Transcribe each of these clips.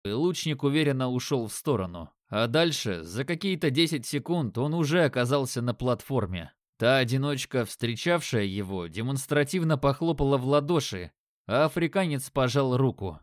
и лучник уверенно ушел в сторону. А дальше, за какие-то 10 секунд, он уже оказался на платформе. Та одиночка, встречавшая его, демонстративно похлопала в ладоши, а африканец пожал руку.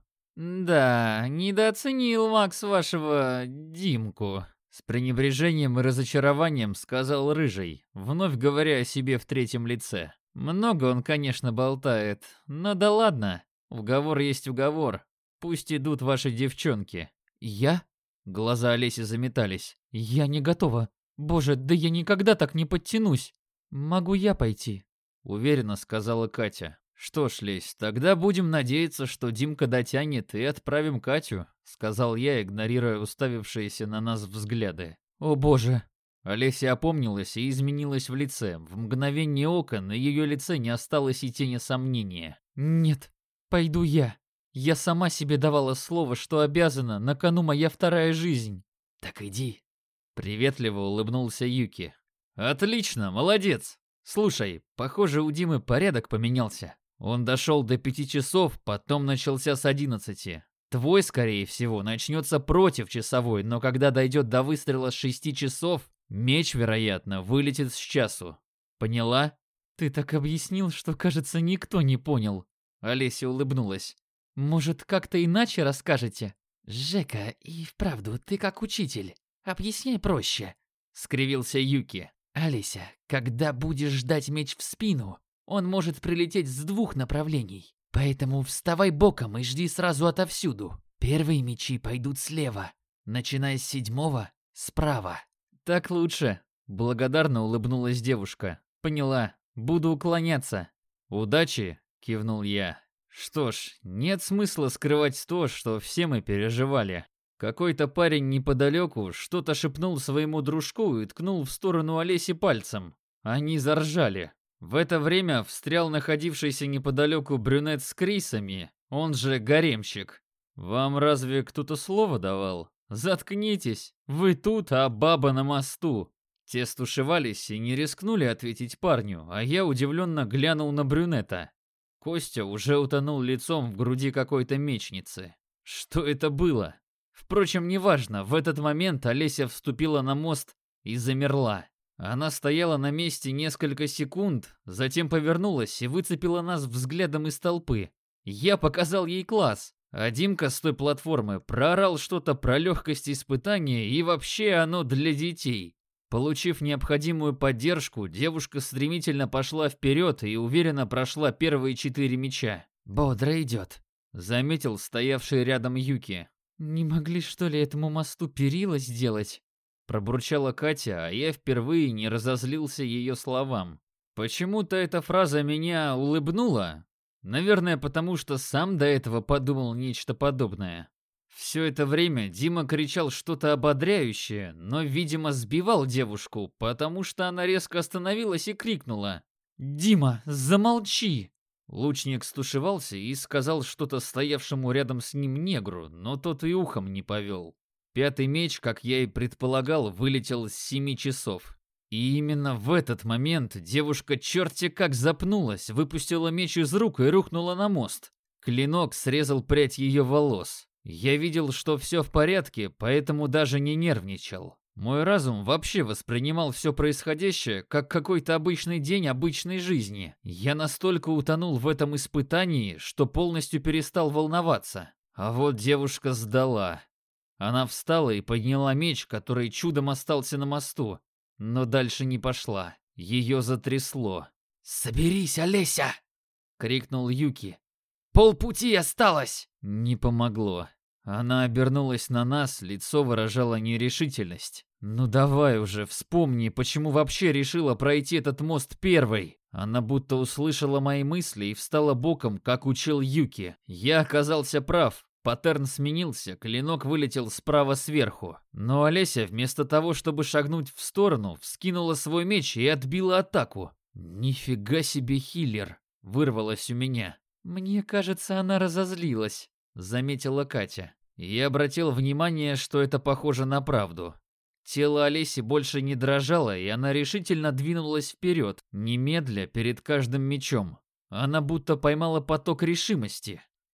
«Да, недооценил Макс вашего Димку», — с пренебрежением и разочарованием сказал Рыжий, вновь говоря о себе в третьем лице. «Много он, конечно, болтает, но да ладно, уговор есть уговор. Пусть идут ваши девчонки». «Я?» Глаза Олеси заметались. «Я не готова. Боже, да я никогда так не подтянусь. Могу я пойти?» Уверенно сказала Катя. «Что ж, Лесь, тогда будем надеяться, что Димка дотянет и отправим Катю», сказал я, игнорируя уставившиеся на нас взгляды. «О боже!» Олеся опомнилась и изменилась в лице. В мгновение ока на ее лице не осталось и тени сомнения. «Нет, пойду я. Я сама себе давала слово, что обязана, на кону моя вторая жизнь». «Так иди», — приветливо улыбнулся Юки. «Отлично, молодец. Слушай, похоже, у Димы порядок поменялся. Он дошел до 5 часов, потом начался с 11. Твой, скорее всего, начнется против часовой, но когда дойдет до выстрела с 6 часов, меч, вероятно, вылетит с часу. Поняла?» «Ты так объяснил, что, кажется, никто не понял». Олеся улыбнулась. «Может, как-то иначе расскажете?» «Жека, и вправду, ты как учитель. Объясняй проще», — скривился Юки. «Олеся, когда будешь ждать меч в спину, он может прилететь с двух направлений. Поэтому вставай боком и жди сразу отовсюду. Первые мечи пойдут слева, начиная с 7-го — справа». «Так лучше», — благодарно улыбнулась девушка. «Поняла, буду уклоняться». «Удачи», — кивнул я. Что ж, нет смысла скрывать то, что все мы переживали. Какой-то парень неподалеку что-то шепнул своему дружку и ткнул в сторону Олеси пальцем. Они заржали. В это время встрял находившийся неподалеку брюнет с крисами, он же гаремщик. «Вам разве кто-то слово давал? Заткнитесь, вы тут, а баба на мосту». Те стушевались и не рискнули ответить парню, а я удивленно глянул на брюнета. Костя уже утонул лицом в груди какой-то мечницы. Что это было? Впрочем, неважно, в этот момент Олеся вступила на мост и замерла. Она стояла на месте несколько секунд, затем повернулась и выцепила нас взглядом из толпы. Я показал ей класс, а Димка с той платформы проорал что-то про легкость испытания и вообще оно для детей. Получив необходимую поддержку, девушка стремительно пошла вперед и уверенно прошла первые 4 мяча. «Бодро идет», — заметил стоявший рядом Юки. «Не могли, что ли, этому мосту перила сделать?» Пробурчала Катя, а я впервые не разозлился ее словам. Почему-то эта фраза меня улыбнула. Наверное, потому что сам до этого подумал нечто подобное. Все это время Дима кричал что-то ободряющее, но, видимо, сбивал девушку, потому что она резко остановилась и крикнула: «Дима, замолчи!» Лучник стушевался и сказал что-то стоявшему рядом с ним негру, но тот и ухом не повел. 5-й меч, как я и предполагал, вылетел с 7 часов. И именно в этот момент девушка черти как запнулась, выпустила меч из рук и рухнула на мост. Клинок срезал прядь ее волос. Я видел, что все в порядке, поэтому даже не нервничал. Мой разум вообще воспринимал все происходящее как какой-то обычный день обычной жизни. Я настолько утонул в этом испытании, что полностью перестал волноваться. А вот девушка сдала. Она встала и подняла меч, который чудом остался на мосту, но дальше не пошла. Ее затрясло. «Соберись, Олеся!» — крикнул Юки. «Полпути осталось!» Не помогло. Она обернулась на нас, лицо выражало нерешительность. «Ну давай уже, вспомни, почему вообще решила пройти этот мост первой». Она будто услышала мои мысли и встала боком, как учил Юки. Я оказался прав. Паттерн сменился, клинок вылетел справа сверху. Но Олеся, вместо того, чтобы шагнуть в сторону, вскинула свой меч и отбила атаку. «Нифига себе хиллер!» — вырвалось у меня. «Мне кажется, она разозлилась», — заметила Катя. Я обратил внимание, что это похоже на правду. Тело Олеси больше не дрожало, и она решительно двинулась вперед, немедля перед каждым мечом. Она будто поймала поток решимости.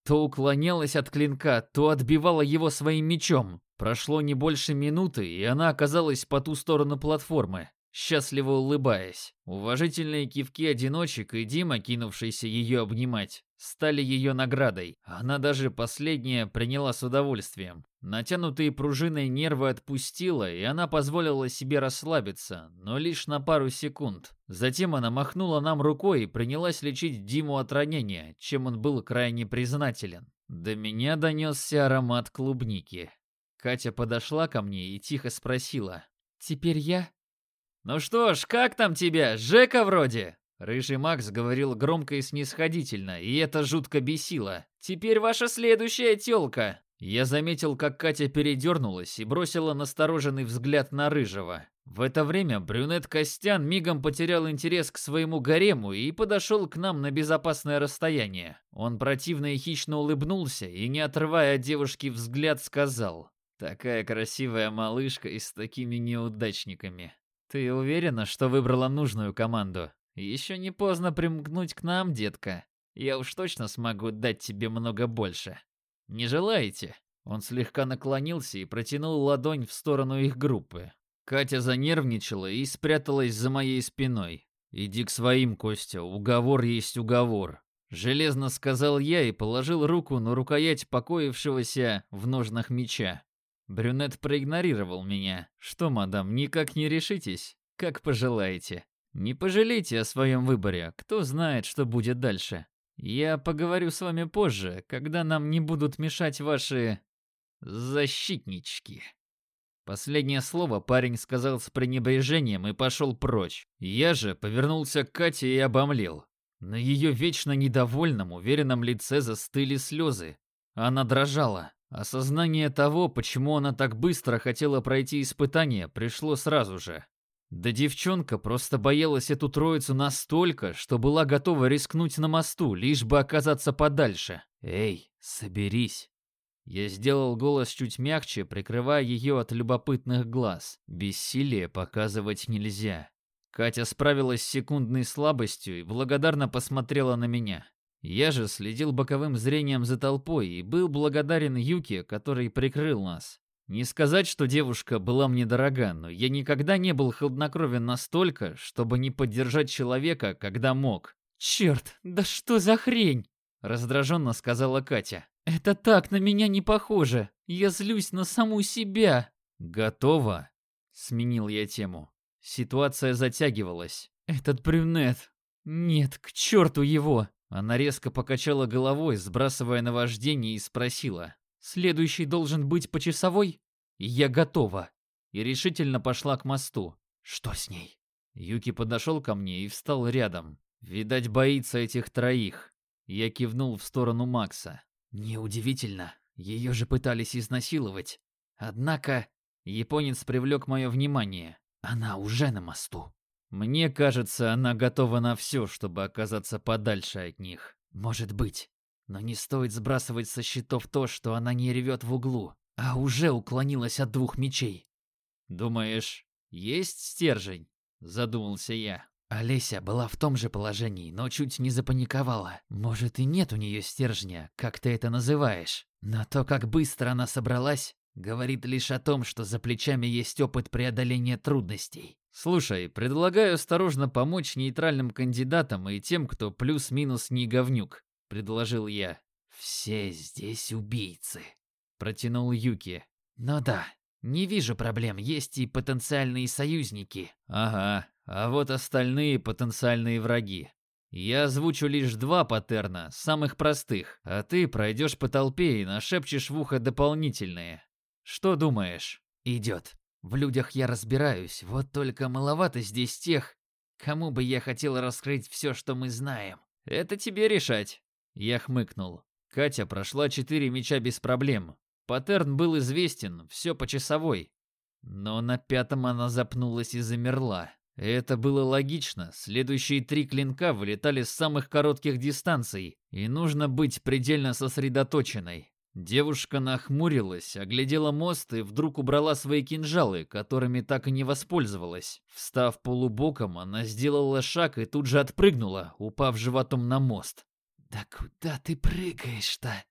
То уклонялась от клинка, то отбивала его своим мечом. Прошло не больше минуты, и она оказалась по ту сторону платформы, счастливо улыбаясь. Уважительные кивки одиночек и Дима, кинувшийся ее обнимать, стали ее наградой. Она даже последнее приняла с удовольствием. Натянутые пружиной нервы отпустила, и она позволила себе расслабиться, но лишь на пару секунд. Затем она махнула нам рукой и принялась лечить Диму от ранения, чем он был крайне признателен. До меня донесся аромат клубники. Катя подошла ко мне и тихо спросила: «Теперь я?» «Ну что ж, как там тебя? Жека вроде?» Рыжий Макс говорил громко и снисходительно, и это жутко бесило. «Теперь ваша следующая тёлка». Я заметил, как Катя передернулась и бросила настороженный взгляд на Рыжего. В это время брюнет Костян мигом потерял интерес к своему гарему и подошел к нам на безопасное расстояние. Он противно и хищно улыбнулся и, не отрывая от девушки взгляд, сказал: «Такая красивая малышка и с такими неудачниками. Ты уверена, что выбрала нужную команду? Еще не поздно примкнуть к нам, детка. Я уж точно смогу дать тебе много больше. Не желаете?» Он слегка наклонился и протянул ладонь в сторону их группы. Катя занервничала и спряталась за моей спиной. «Иди к своим, Костя, уговор есть уговор», — железно сказал я и положил руку на рукоять покоившегося в ножнах меча. Брюнет проигнорировал меня. «Что, мадам, никак не решитесь? Как пожелаете. Не пожалейте о своем выборе, кто знает, что будет дальше. Я поговорю с вами позже, когда нам не будут мешать ваши... защитнички». Последнее слово парень сказал с пренебрежением и пошел прочь. Я же повернулся к Кате и обомлел. На ее вечно недовольном, уверенном лице застыли слезы. Она дрожала. Осознание того, почему она так быстро хотела пройти испытание, пришло сразу же. Да девчонка просто боялась эту троицу настолько, что была готова рискнуть на мосту, лишь бы оказаться подальше. «Эй, соберись!» Я сделал голос чуть мягче, прикрывая ее от любопытных глаз. Бессилие показывать нельзя. Катя справилась с секундной слабостью и благодарно посмотрела на меня. Я же следил боковым зрением за толпой и был благодарен Юке, который прикрыл нас. Не сказать, что девушка была мне дорога, но я никогда не был хладнокровен настолько, чтобы не поддержать человека, когда мог. «Черт, да что за хрень?» — раздраженно сказала Катя. «Это так на меня не похоже. Я злюсь на саму себя». «Готово?» — сменил я тему. Ситуация затягивалась. «Этот брюнет. Нет, к черту его!» Она резко покачала головой, сбрасывая наваждение, и спросила: «Следующий должен быть по часовой?» «Я готова». И решительно пошла к мосту. «Что с ней?» Юки подошел ко мне и встал рядом. Видать, боится этих троих. Я кивнул в сторону Макса. «Неудивительно. Ее же пытались изнасиловать. Однако...» Японец привлек мое внимание. «Она уже на мосту». Мне кажется, она готова на все, чтобы оказаться подальше от них. «Может быть. Но не стоит сбрасывать со счетов то, что она не ревет в углу, а уже уклонилась от 2 мечей». «Думаешь, есть стержень?» – задумался я. Олеся была в том же положении, но чуть не запаниковала. Может, и нет у нее стержня, как ты это называешь. Но то, как быстро она собралась, говорит лишь о том, что за плечами есть опыт преодоления трудностей. «Слушай, предлагаю осторожно помочь нейтральным кандидатам и тем, кто плюс-минус не говнюк», — предложил я. «Все здесь убийцы», — протянул Юки. «Ну да, не вижу проблем, есть и потенциальные союзники». «Ага, а вот остальные потенциальные враги. Я озвучу лишь 2 паттерна, самых простых, а ты пройдешь по толпе и нашепчешь в ухо дополнительные. Что думаешь?» «Идет. В людях я разбираюсь, вот только маловато здесь тех, кому бы я хотел раскрыть все, что мы знаем». «Это тебе решать», — я хмыкнул. Катя прошла 4 меча без проблем. Паттерн был известен, все по часовой. Но на 5-м она запнулась и замерла. Это было логично, следующие 3 клинка вылетали с самых коротких дистанций, и нужно быть предельно сосредоточенной. Девушка нахмурилась, оглядела мост и вдруг убрала свои кинжалы, которыми так и не воспользовалась. Встав полубоком, она сделала шаг и тут же отпрыгнула, упав животом на мост. «Да куда ты прыгаешь-то?»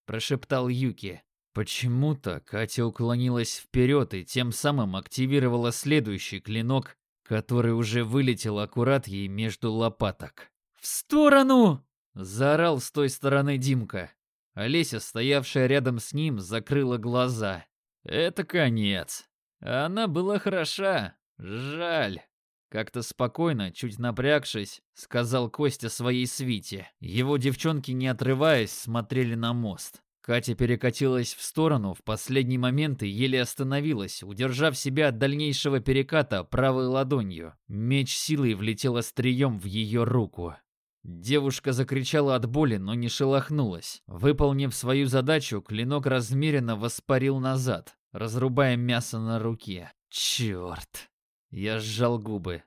прошептал Юки. Почему-то Катя уклонилась вперед и тем самым активировала следующий клинок, который уже вылетел аккурат ей между лопаток. «В сторону!» – заорал с той стороны Димка. Олеся, стоявшая рядом с ним, закрыла глаза. «Это конец. Она была хороша. Жаль». Как-то спокойно, чуть напрягшись, сказал Костя своей свите. Его девчонки, не отрываясь, смотрели на мост. Катя перекатилась в сторону в последний момент и еле остановилась, удержав себя от дальнейшего переката правой ладонью. Меч силой влетел острием в ее руку. Девушка закричала от боли, но не шелохнулась. Выполнив свою задачу, клинок размеренно воспарил назад, разрубая мясо на руке. Черт! Я сжал губы.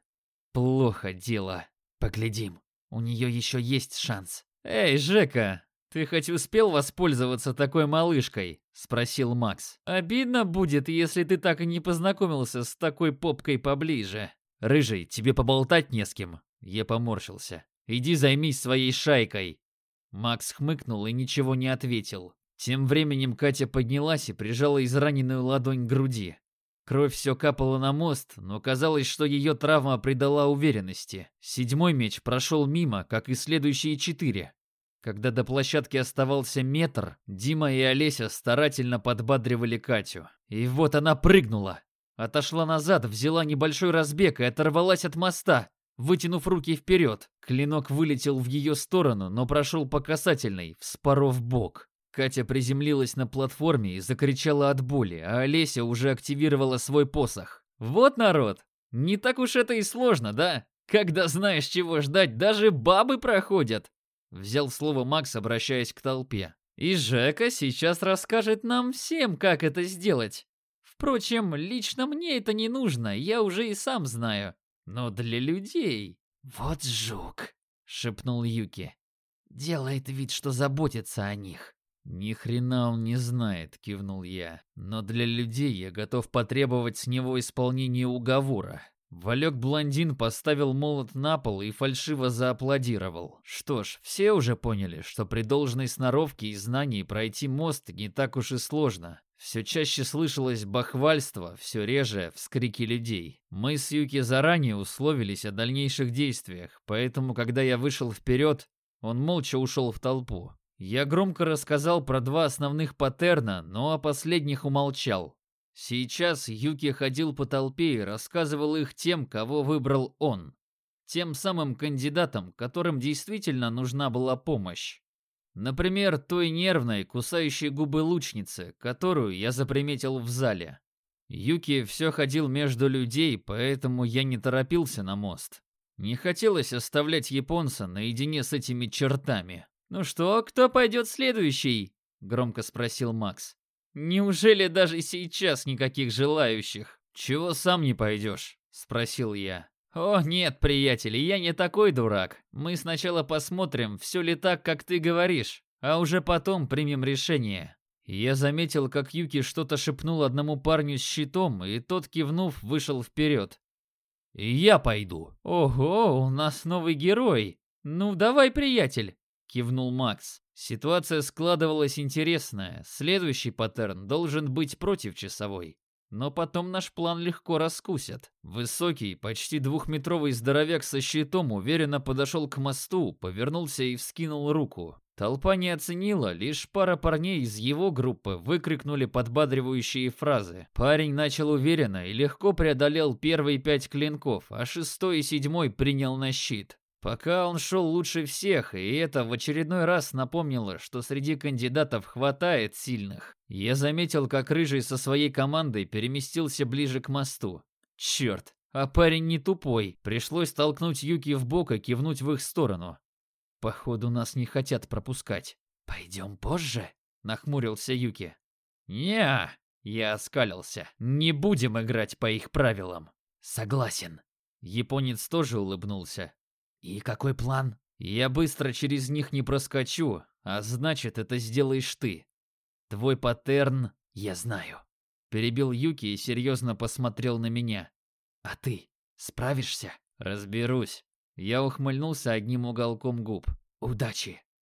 Плохо дело. Поглядим. У нее еще есть шанс. «Эй, Жека, ты хоть успел воспользоваться такой малышкой?» — спросил Макс. «Обидно будет, если ты так и не познакомился с такой попкой поближе». «Рыжий, тебе поболтать не с кем?» Я поморщился. «Иди займись своей шайкой». Макс хмыкнул и ничего не ответил. Тем временем Катя поднялась и прижала израненную ладонь к груди. Кровь все капала на мост, но казалось, что ее травма придала уверенности. 7-й меч прошел мимо, как и следующие 4. Когда до площадки оставался метр, Дима и Олеся старательно подбадривали Катю. И вот она прыгнула. Отошла назад, взяла небольшой разбег и оторвалась от моста, вытянув руки вперед. Клинок вылетел в ее сторону, но прошел по касательной, вспоров бок. Катя приземлилась на платформе и закричала от боли, а Олеся уже активировала свой посох. «Вот народ! Не так уж это и сложно, да? Когда знаешь, чего ждать, даже бабы проходят!» Взял слово Макс, обращаясь к толпе. «И Жека сейчас расскажет нам всем, как это сделать. Впрочем, лично мне это не нужно, я уже и сам знаю. Но для людей...» «Вот жук!» — шепнул Юки. «Делает вид, что заботится о них». «Ни хрена он не знает», — кивнул я. «Но для людей я готов потребовать с него исполнения уговора». Валек-блондин поставил молот на пол и фальшиво зааплодировал. Что ж, все уже поняли, что при должной сноровке и знании пройти мост не так уж и сложно. Все чаще слышалось бахвальство, все реже вскрики людей. Мы с Юки заранее условились о дальнейших действиях, поэтому, когда я вышел вперед, он молча ушел в толпу. Я громко рассказал про 2 основных паттерна, но о последних умолчал. Сейчас Юки ходил по толпе и рассказывал их тем, кого выбрал он. Тем самым кандидатам, которым действительно нужна была помощь. Например, той нервной, кусающей губы лучнице, которую я заприметил в зале. Юки все ходил между людей, поэтому я не торопился на мост. Не хотелось оставлять японца наедине с этими чертами. «Ну что, кто пойдет следующий?» — громко спросил Макс. «Неужели даже сейчас никаких желающих?» «Чего сам не пойдешь?» — спросил я. «О, нет, приятель, я не такой дурак. Мы сначала посмотрим, все ли так, как ты говоришь, а уже потом примем решение». Я заметил, как Юки что-то шепнул одному парню с щитом, и тот, кивнув, вышел вперед. «И я пойду». «Ого, у нас новый герой. Ну, давай, приятель», — кивнул Макс. Ситуация складывалась интересная. Следующий паттерн должен быть против часовой. Но потом наш план легко раскусят. Высокий, почти 2-метровый здоровяк со щитом уверенно подошел к мосту, повернулся и вскинул руку. Толпа не оценила, лишь пара парней из его группы выкрикнули подбадривающие фразы. Парень начал уверенно и легко преодолел первые 5 клинков, а 6-й и 7-й принял на щит. Пока он шел лучше всех, и это в очередной раз напомнило, что среди кандидатов хватает сильных. Я заметил, как Рыжий со своей командой переместился ближе к мосту. Черт, а парень не тупой. Пришлось толкнуть Юки в бок и кивнуть в их сторону. Походу, нас не хотят пропускать. «Пойдем позже?» — нахмурился Юки. «Не-а», я оскалился. «Не будем играть по их правилам». «Согласен». Японец тоже улыбнулся. «И какой план?» «Я быстро через них не проскочу, а значит, это сделаешь ты. Твой паттерн я знаю», — перебил Юки и серьезно посмотрел на меня. «А ты справишься?» «Разберусь». Я ухмыльнулся одним уголком губ. «Удачи».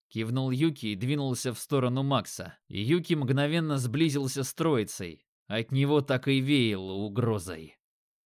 Кивнул Юки и двинулся в сторону Макса. Юки мгновенно сблизился с троицей. От него так и веяло угрозой.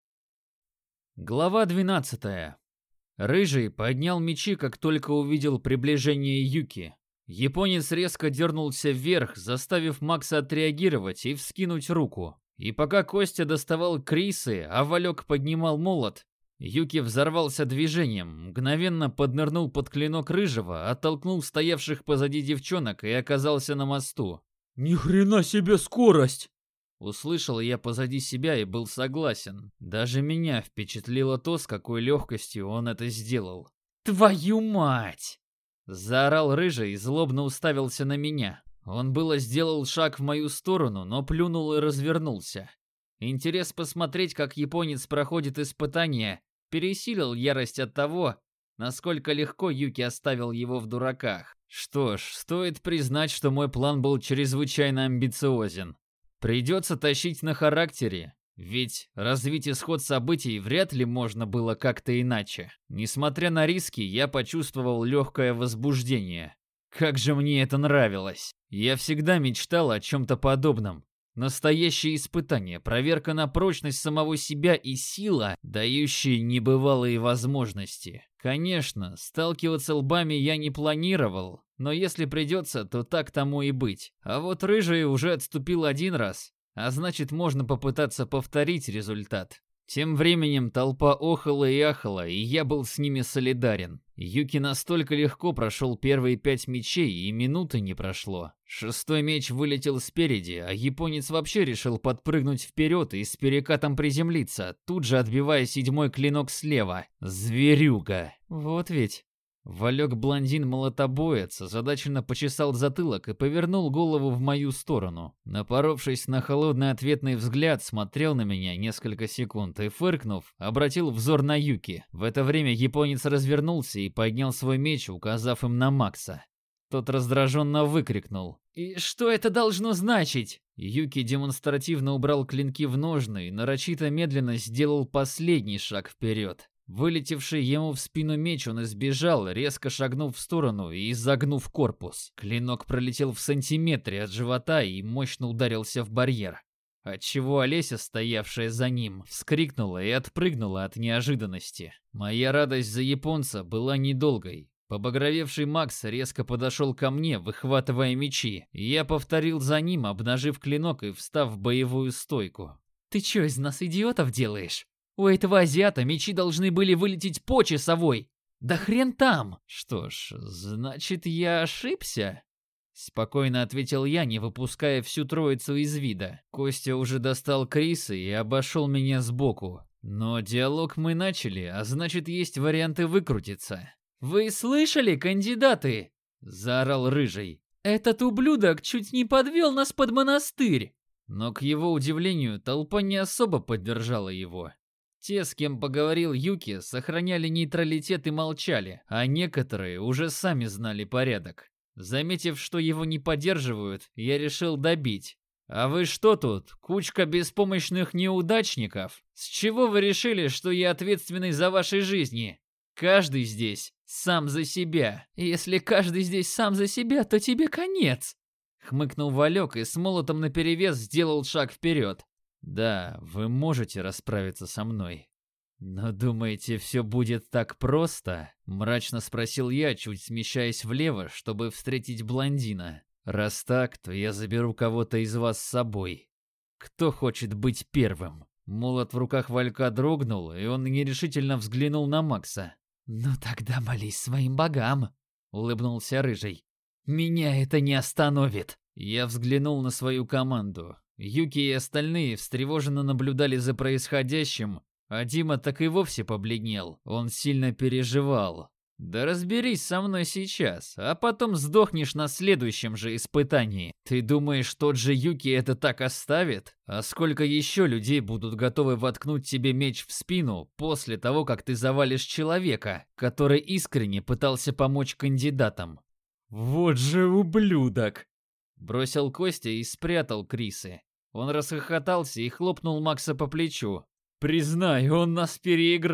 Глава 12. Рыжий поднял мечи, как только увидел приближение Юки. Японец резко дернулся вверх, заставив Макса отреагировать и вскинуть руку. И пока Костя доставал Крисы, а Валек поднимал молот, Юки взорвался движением, мгновенно поднырнул под клинок Рыжего, оттолкнул стоявших позади девчонок и оказался на мосту. «Ни хрена себе скорость!» Услышал я позади себя и был согласен. Даже меня впечатлило то, с какой легкостью он это сделал. Твою мать! Заорал Рыжий и злобно уставился на меня. Он было сделал шаг в мою сторону, но плюнул и развернулся. Интерес посмотреть, как японец проходит испытание, пересилил ярость от того, насколько легко Юки оставил его в дураках. Что ж, стоит признать, что мой план был чрезвычайно амбициозен. Придется тащить на характере, ведь развить исход событий вряд ли можно было как-то иначе. Несмотря на риски, я почувствовал легкое возбуждение. Как же мне это нравилось! Я всегда мечтал о чем-то подобном. Настоящее испытание, проверка на прочность самого себя и сила, дающие небывалые возможности. Конечно, сталкиваться лбами я не планировал, но если придется, то так тому и быть. А вот Рыжий уже отступил один раз, а значит, можно попытаться повторить результат. Тем временем толпа охала и ахала, и я был с ними солидарен. Юки настолько легко прошел первые 5 мечей, и минуты не прошло. 6-й меч вылетел спереди, а японец вообще решил подпрыгнуть вперед и с перекатом приземлиться, тут же отбивая 7-й клинок слева. Зверюга! Вот ведь... Валек-блондин молотобоец озадаченно почесал затылок и повернул голову в мою сторону. Напоровшись на холодный ответный взгляд, смотрел на меня несколько секунд и, фыркнув, обратил взор на Юки. В это время японец развернулся и поднял свой меч, указав им на Макса. Тот раздраженно выкрикнул: «И что это должно значить?» Юки демонстративно убрал клинки в ножны и нарочито медленно сделал последний шаг вперед. Вылетевший ему в спину меч он избежал, резко шагнув в сторону и изогнув корпус. Клинок пролетел в сантиметре от живота и мощно ударился в барьер, отчего Олеся, стоявшая за ним, вскрикнула и отпрыгнула от неожиданности. Моя радость за японца была недолгой. Побагровевший Макс резко подошел ко мне, выхватывая мечи, и я повторил за ним, обнажив клинок и встав в боевую стойку. «Ты чё, из нас идиотов делаешь? У этого азиата мечи должны были вылететь по часовой. Да хрен там!» «Что ж, значит, я ошибся?» Спокойно ответил я, не выпуская всю троицу из вида. Костя уже достал Криса и обошел меня сбоку. Но диалог мы начали, а значит, есть варианты выкрутиться. «Вы слышали, кандидаты?» — заорал Рыжий. «Этот ублюдок чуть не подвел нас под монастырь!» Но, к его удивлению, толпа не особо поддержала его. Те, с кем поговорил Юки, сохраняли нейтралитет и молчали, а некоторые уже сами знали порядок. Заметив, что его не поддерживают, я решил добить. «А вы что тут, кучка беспомощных неудачников? С чего вы решили, что я ответственный за ваши жизни? Каждый здесь сам за себя». «Если каждый здесь сам за себя, то тебе конец!» Хмыкнул Валек и с молотом наперевес сделал шаг вперед. «Да, вы можете расправиться со мной. Но думаете, все будет так просто?» Мрачно спросил я, чуть смещаясь влево, чтобы встретить блондина. «Раз так, то я заберу кого-то из вас с собой. Кто хочет быть первым?» Молот в руках Валька дрогнул, и он нерешительно взглянул на Макса. «Ну тогда молись своим богам», — улыбнулся Рыжий. «Меня это не остановит». Я взглянул на свою команду. Юки и остальные встревоженно наблюдали за происходящим, а Дима так и вовсе побледнел. Он сильно переживал. «Да разберись со мной сейчас, а потом сдохнешь на следующем же испытании. Ты думаешь, тот же Юки это так оставит? А сколько еще людей будут готовы воткнуть тебе меч в спину после того, как ты завалишь человека, который искренне пытался помочь кандидатам?» «Вот же ублюдок!» Бросил Костя и спрятал Крисы. Он расхохотался и хлопнул Макса по плечу. «Признай, он нас переиграл.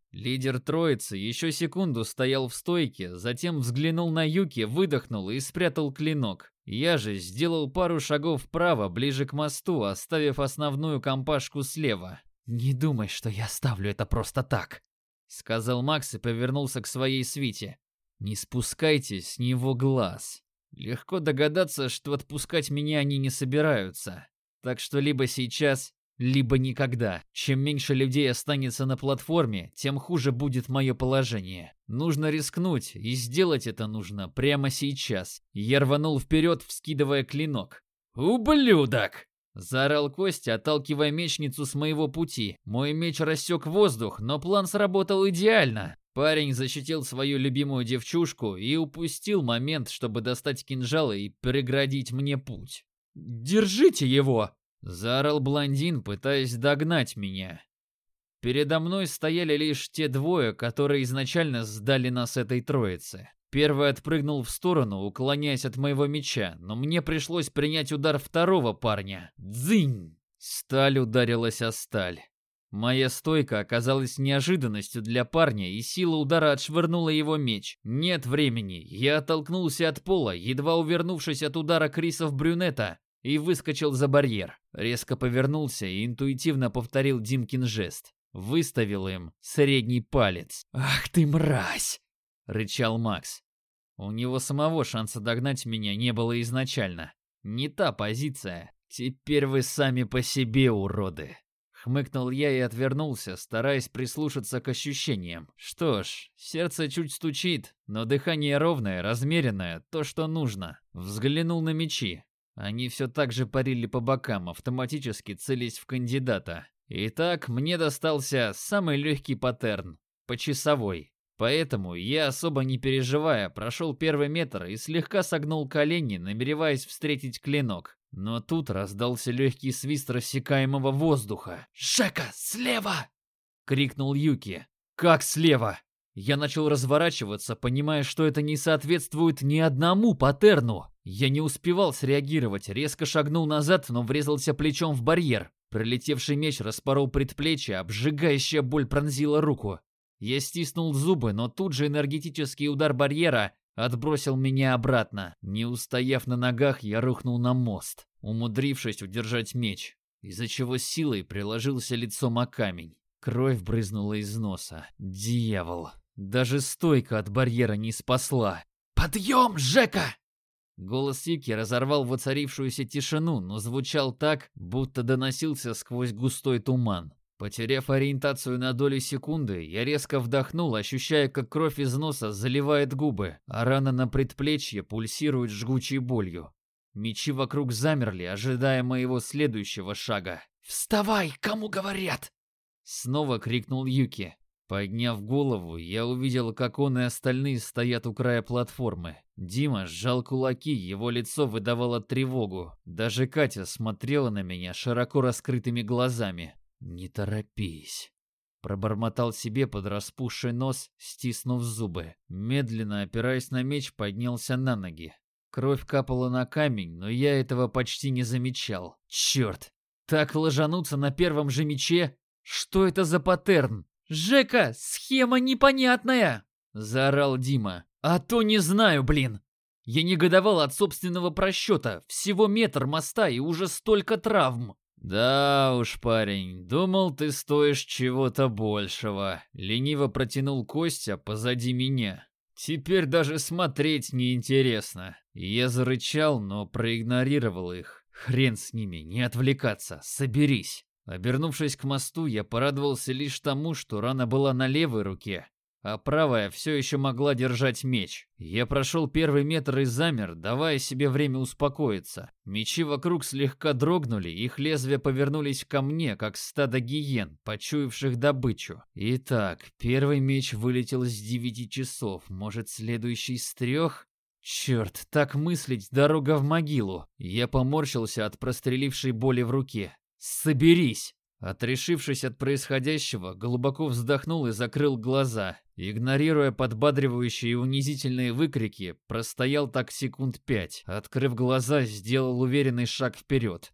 Лидер троицы еще секунду стоял в стойке, затем взглянул на Юки, выдохнул и спрятал клинок. Я же сделал пару шагов вправо, ближе к мосту, оставив основную компашку слева. «Не думай, что я оставлю это просто так», — сказал Макс и повернулся к своей свите. «Не спускайте с него глаз. Легко догадаться, что отпускать меня они не собираются. Так что либо сейчас, либо никогда. Чем меньше людей останется на платформе, тем хуже будет мое положение. Нужно рискнуть, и сделать это нужно прямо сейчас». Я рванул вперед, вскидывая клинок. «Ублюдок!» — заорал Костя, отталкивая мечницу с моего пути. Мой меч рассек воздух, но план сработал идеально. Парень защитил свою любимую девчушку и упустил момент, чтобы достать кинжал и преградить мне путь. «Держите его!» — заорал блондин, пытаясь догнать меня. Передо мной стояли лишь те двое, которые изначально сдали нас этой троице. Первый отпрыгнул в сторону, уклоняясь от моего меча, но мне пришлось принять удар второго парня. Дзынь! Сталь ударилась о сталь. Моя стойка оказалась неожиданностью для парня, и сила удара отшвырнула его меч. Нет времени, я оттолкнулся от пола, едва увернувшись от удара Крисов брюнета, и выскочил за барьер. Резко повернулся и интуитивно повторил Димкин жест. Выставил им средний палец. «Ах ты мразь!» — рычал Макс. У него самого шанса догнать меня не было изначально. Не та позиция. Теперь вы сами по себе, уроды. Хмыкнул я и отвернулся, стараясь прислушаться к ощущениям. Что ж, сердце чуть стучит, но дыхание ровное, размеренное, то, что нужно. Взглянул на мечи. Они все так же парили по бокам, автоматически целясь в кандидата. Итак, мне достался самый легкий паттерн – почасовой. Поэтому я, особо не переживая, прошел первый метр и слегка согнул колени, намереваясь встретить клинок. Но тут раздался легкий свист рассекаемого воздуха. «Жека, слева!» — крикнул Юки. «Как слева?» Я начал разворачиваться, понимая, что это не соответствует ни одному паттерну. Я не успевал среагировать, резко шагнул назад, но врезался плечом в барьер. Пролетевший меч распорол предплечье, обжигающая боль пронзила руку. Я стиснул зубы, но тут же энергетический удар барьера отбросил меня обратно. Не устояв на ногах, я рухнул на мост, умудрившись удержать меч, из-за чего силой приложился лицом о камень. Кровь брызнула из носа. Дьявол! Даже стойка от барьера не спасла. «Подъем, Жека!» Голос Юки разорвал воцарившуюся тишину, но звучал так, будто доносился сквозь густой туман. Потеряв ориентацию на долю секунды, я резко вдохнул, ощущая, как кровь из носа заливает губы, а рана на предплечье пульсирует жгучей болью. Мечи вокруг замерли, ожидая моего следующего шага. «Вставай, кому говорят!» Снова крикнул Юки. Подняв голову, я увидел, как он и остальные стоят у края платформы. Дима сжал кулаки, его лицо выдавало тревогу. Даже Катя смотрела на меня широко раскрытыми глазами. «Не торопись», — пробормотал себе под распухший нос, стиснув зубы. Медленно, опираясь на меч, поднялся на ноги. Кровь капала на камень, но я этого почти не замечал. Черт! Так ложануться на первом же мече? Что это за паттерн? «Жека, схема непонятная!» — заорал Дима. «А то не знаю, блин!» Я негодовал от собственного просчета. Всего метр моста и уже столько травм. «Да уж, парень, думал, ты стоишь чего-то большего», — лениво протянул Костя позади меня. «Теперь даже смотреть неинтересно». Я зарычал, но проигнорировал их. Хрен с ними, не отвлекаться, соберись. Обернувшись к мосту, я порадовался лишь тому, что рана была на левой руке, а правая все еще могла держать меч. Я прошел первый метр и замер, давая себе время успокоиться. Мечи вокруг слегка дрогнули, их лезвия повернулись ко мне, как стадо гиен, почуявших добычу. Итак, первый меч вылетел с 9 часов, может, следующий с 3? Черт, так мыслить, дорога в могилу. Я поморщился от прострелившей боли в руке. «Соберись!» Отрешившись от происходящего, глубоко вздохнул и закрыл глаза. Игнорируя подбадривающие и унизительные выкрики, простоял так секунд 5. Открыв глаза, сделал уверенный шаг вперед.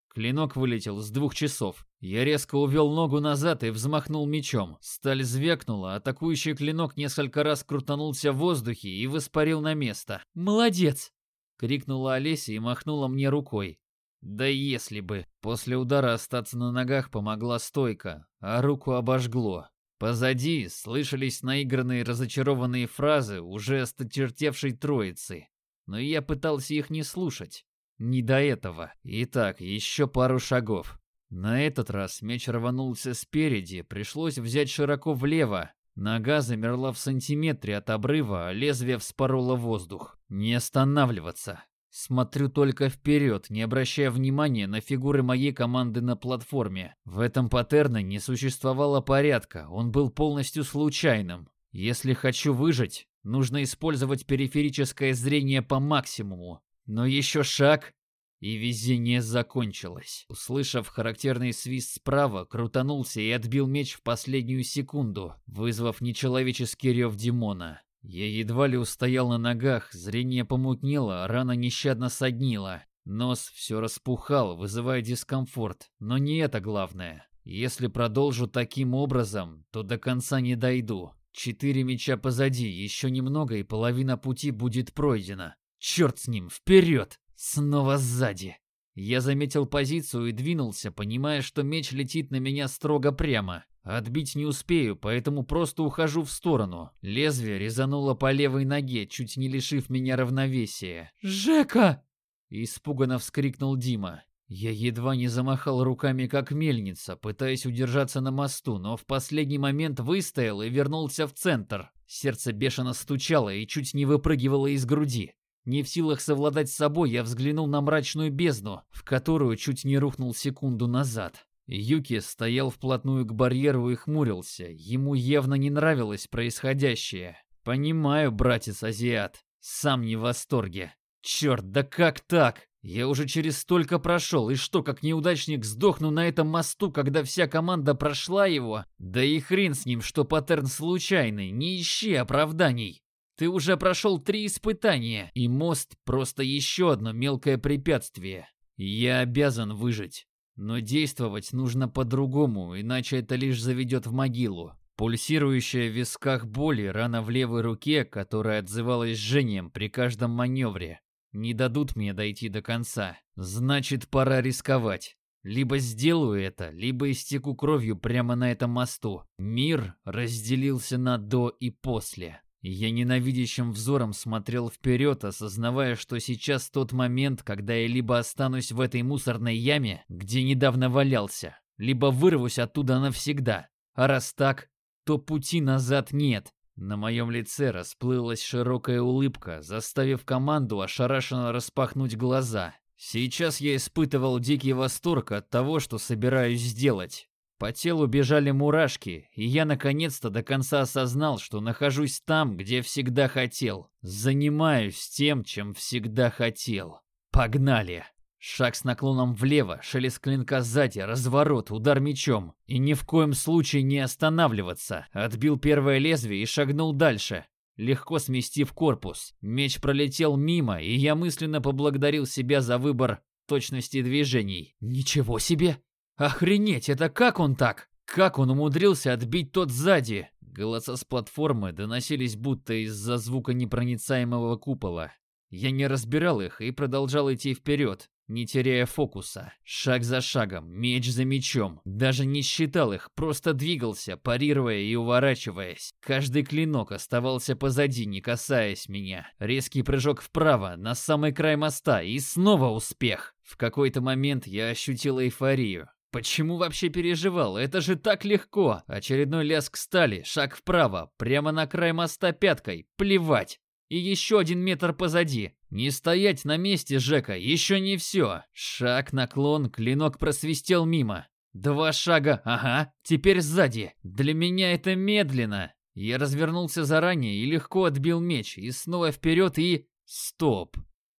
Клинок вылетел с 2 часов. Я резко увел ногу назад и взмахнул мечом. Сталь звякнула, атакующий клинок несколько раз крутанулся в воздухе и воспарил на место. Молодец! Крикнула Олеся и махнула мне рукой. Да если бы. После удара остаться на ногах помогла стойка, а руку обожгло. Позади слышались наигранные разочарованные фразы уже осточертевшей троицы. Но я пытался их не слушать. Не до этого. Итак, еще пару шагов. На этот раз меч рванулся спереди, пришлось взять широко влево. Нога замерла в сантиметре от обрыва, а лезвие вспороло воздух. Не останавливаться. Смотрю только вперед, не обращая внимания на фигуры моей команды на платформе. В этом паттерне не существовало порядка, он был полностью случайным. Если хочу выжить, нужно использовать периферическое зрение по максимуму. Но еще шаг, и везение закончилось. Услышав характерный свист справа, крутанулся и отбил меч в последнюю секунду, вызвав нечеловеческий рев Димона. Я едва ли устоял на ногах, зрение помутнело, рана нещадно соднила. Нос все распухал, вызывая дискомфорт, но не это главное. Если продолжу таким образом, то до конца не дойду. 4 меча позади, еще немного и половина пути будет пройдена. Черт с ним, вперед! Снова сзади. Я заметил позицию и двинулся, понимая, что меч летит на меня строго прямо. Отбить не успею, поэтому просто ухожу в сторону. Лезвие резануло по левой ноге, чуть не лишив меня равновесия. «Жека!» — испуганно вскрикнул Дима. Я едва не замахал руками, как мельница, пытаясь удержаться на мосту, но в последний момент выстоял и вернулся в центр. Сердце бешено стучало и чуть не выпрыгивало из груди. Не в силах совладать с собой, я взглянул на мрачную бездну, в которую чуть не рухнул секунду назад. Юки стоял вплотную к барьеру и хмурился. Ему явно не нравилось происходящее. Понимаю, братец-азиат, сам не в восторге. Черт, да как так? Я уже через столько прошел, и что, как неудачник, сдохну на этом мосту, когда вся команда прошла его? Да и хрен с ним, что паттерн случайный, не ищи оправданий. Ты уже прошел 3 испытания, и мост просто еще одно мелкое препятствие. Я обязан выжить. Но действовать нужно по-другому, иначе это лишь заведет в могилу. Пульсирующая в висках боль и рана в левой руке, которая отзывалась жжением при каждом маневре, не дадут мне дойти до конца. Значит, пора рисковать. Либо сделаю это, либо истеку кровью прямо на этом мосту. Мир разделился на «до» и «после». Я ненавидящим взором смотрел вперед, осознавая, что сейчас тот момент, когда я либо останусь в этой мусорной яме, где недавно валялся, либо вырвусь оттуда навсегда. А раз так, то пути назад нет. На моем лице расплылась широкая улыбка, заставив команду ошарашенно распахнуть глаза. Сейчас я испытывал дикий восторг от того, что собираюсь сделать. По телу бежали мурашки, и я наконец-то до конца осознал, что нахожусь там, где всегда хотел. Занимаюсь тем, чем всегда хотел. Погнали! Шаг с наклоном влево, шелест клинка сзади, разворот, удар мечом. И ни в коем случае не останавливаться. Отбил первое лезвие и шагнул дальше, легко сместив корпус. Меч пролетел мимо, и я мысленно поблагодарил себя за выбор точности движений. Ничего себе! Охренеть, это как он так? Как он умудрился отбить тот сзади? Голоса с платформы доносились будто из-за звуконепроницаемого купола. Я не разбирал их и продолжал идти вперед, не теряя фокуса. Шаг за шагом, меч за мечом. Даже не считал их, просто двигался, парируя и уворачиваясь. Каждый клинок оставался позади, не касаясь меня. Резкий прыжок вправо, на самый край моста, и снова успех. В какой-то момент я ощутил эйфорию. Почему вообще переживал? Это же так легко. Очередной лязг стали, шаг вправо, прямо на край моста пяткой. Плевать. И еще 1 метр позади. Не стоять на месте, Жека, еще не все. Шаг, наклон, клинок просвистел мимо. 2 шага, ага, теперь сзади. Для меня это медленно. Я развернулся заранее и легко отбил меч. И снова вперед и... Стоп.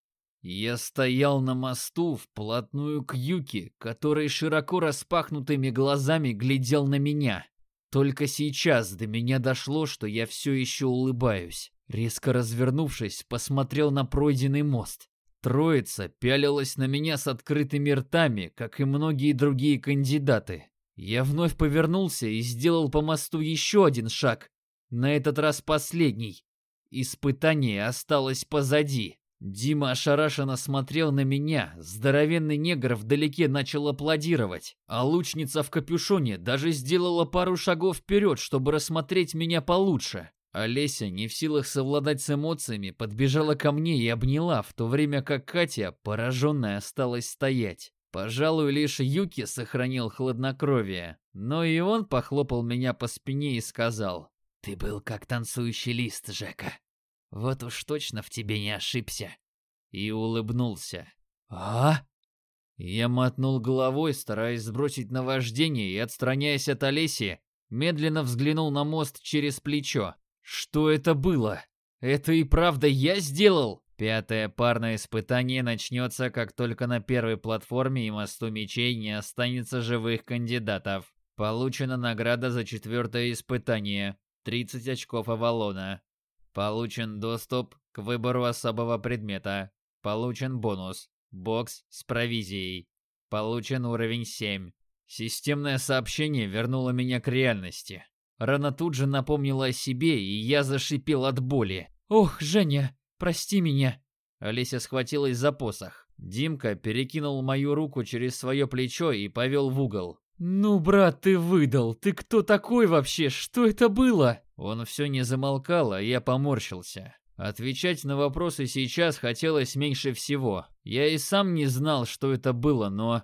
Я стоял на мосту вплотную к Юки, который широко распахнутыми глазами глядел на меня. Только сейчас до меня дошло, что я все еще улыбаюсь. Резко развернувшись, посмотрел на пройденный мост. Троица пялилась на меня с открытыми ртами, как и многие другие кандидаты. Я вновь повернулся и сделал по мосту еще один шаг, на этот раз последний. Испытание осталось позади. Дима ошарашенно смотрел на меня, здоровенный негр вдалеке начал аплодировать, а лучница в капюшоне даже сделала пару шагов вперед, чтобы рассмотреть меня получше. Олеся, не в силах совладать с эмоциями, подбежала ко мне и обняла, в то время как Катя, пораженная, осталась стоять. Пожалуй, лишь Юки сохранил хладнокровие, но и он похлопал меня по спине и сказал: «Ты был как танцующий лист, Жека. Вот уж точно в тебе не ошибся». И улыбнулся. «А?» Я мотнул головой, стараясь сбросить наваждение, и, отстраняясь от Олеси, медленно взглянул на мост через плечо. Что это было? Это и правда я сделал? 5-е парное испытание начнется, как только на первой платформе и мосту мечей не останется живых кандидатов. Получена награда за 4-е испытание. 30 очков Авалона. Получен доступ к выбору особого предмета. Получен бонус. Бокс с провизией. Получен уровень 7. Системное сообщение вернуло меня к реальности. Рана тут же напомнила о себе, и я зашипел от боли. «Ох, Женя, прости меня!» Олеся схватилась за посох. Димка перекинул мою руку через свое плечо и повел в угол. «Ну, брат, ты выдал! Ты кто такой вообще? Что это было?» Он все не замолкал, а я поморщился. Отвечать на вопросы сейчас хотелось меньше всего. Я и сам не знал, что это было, но...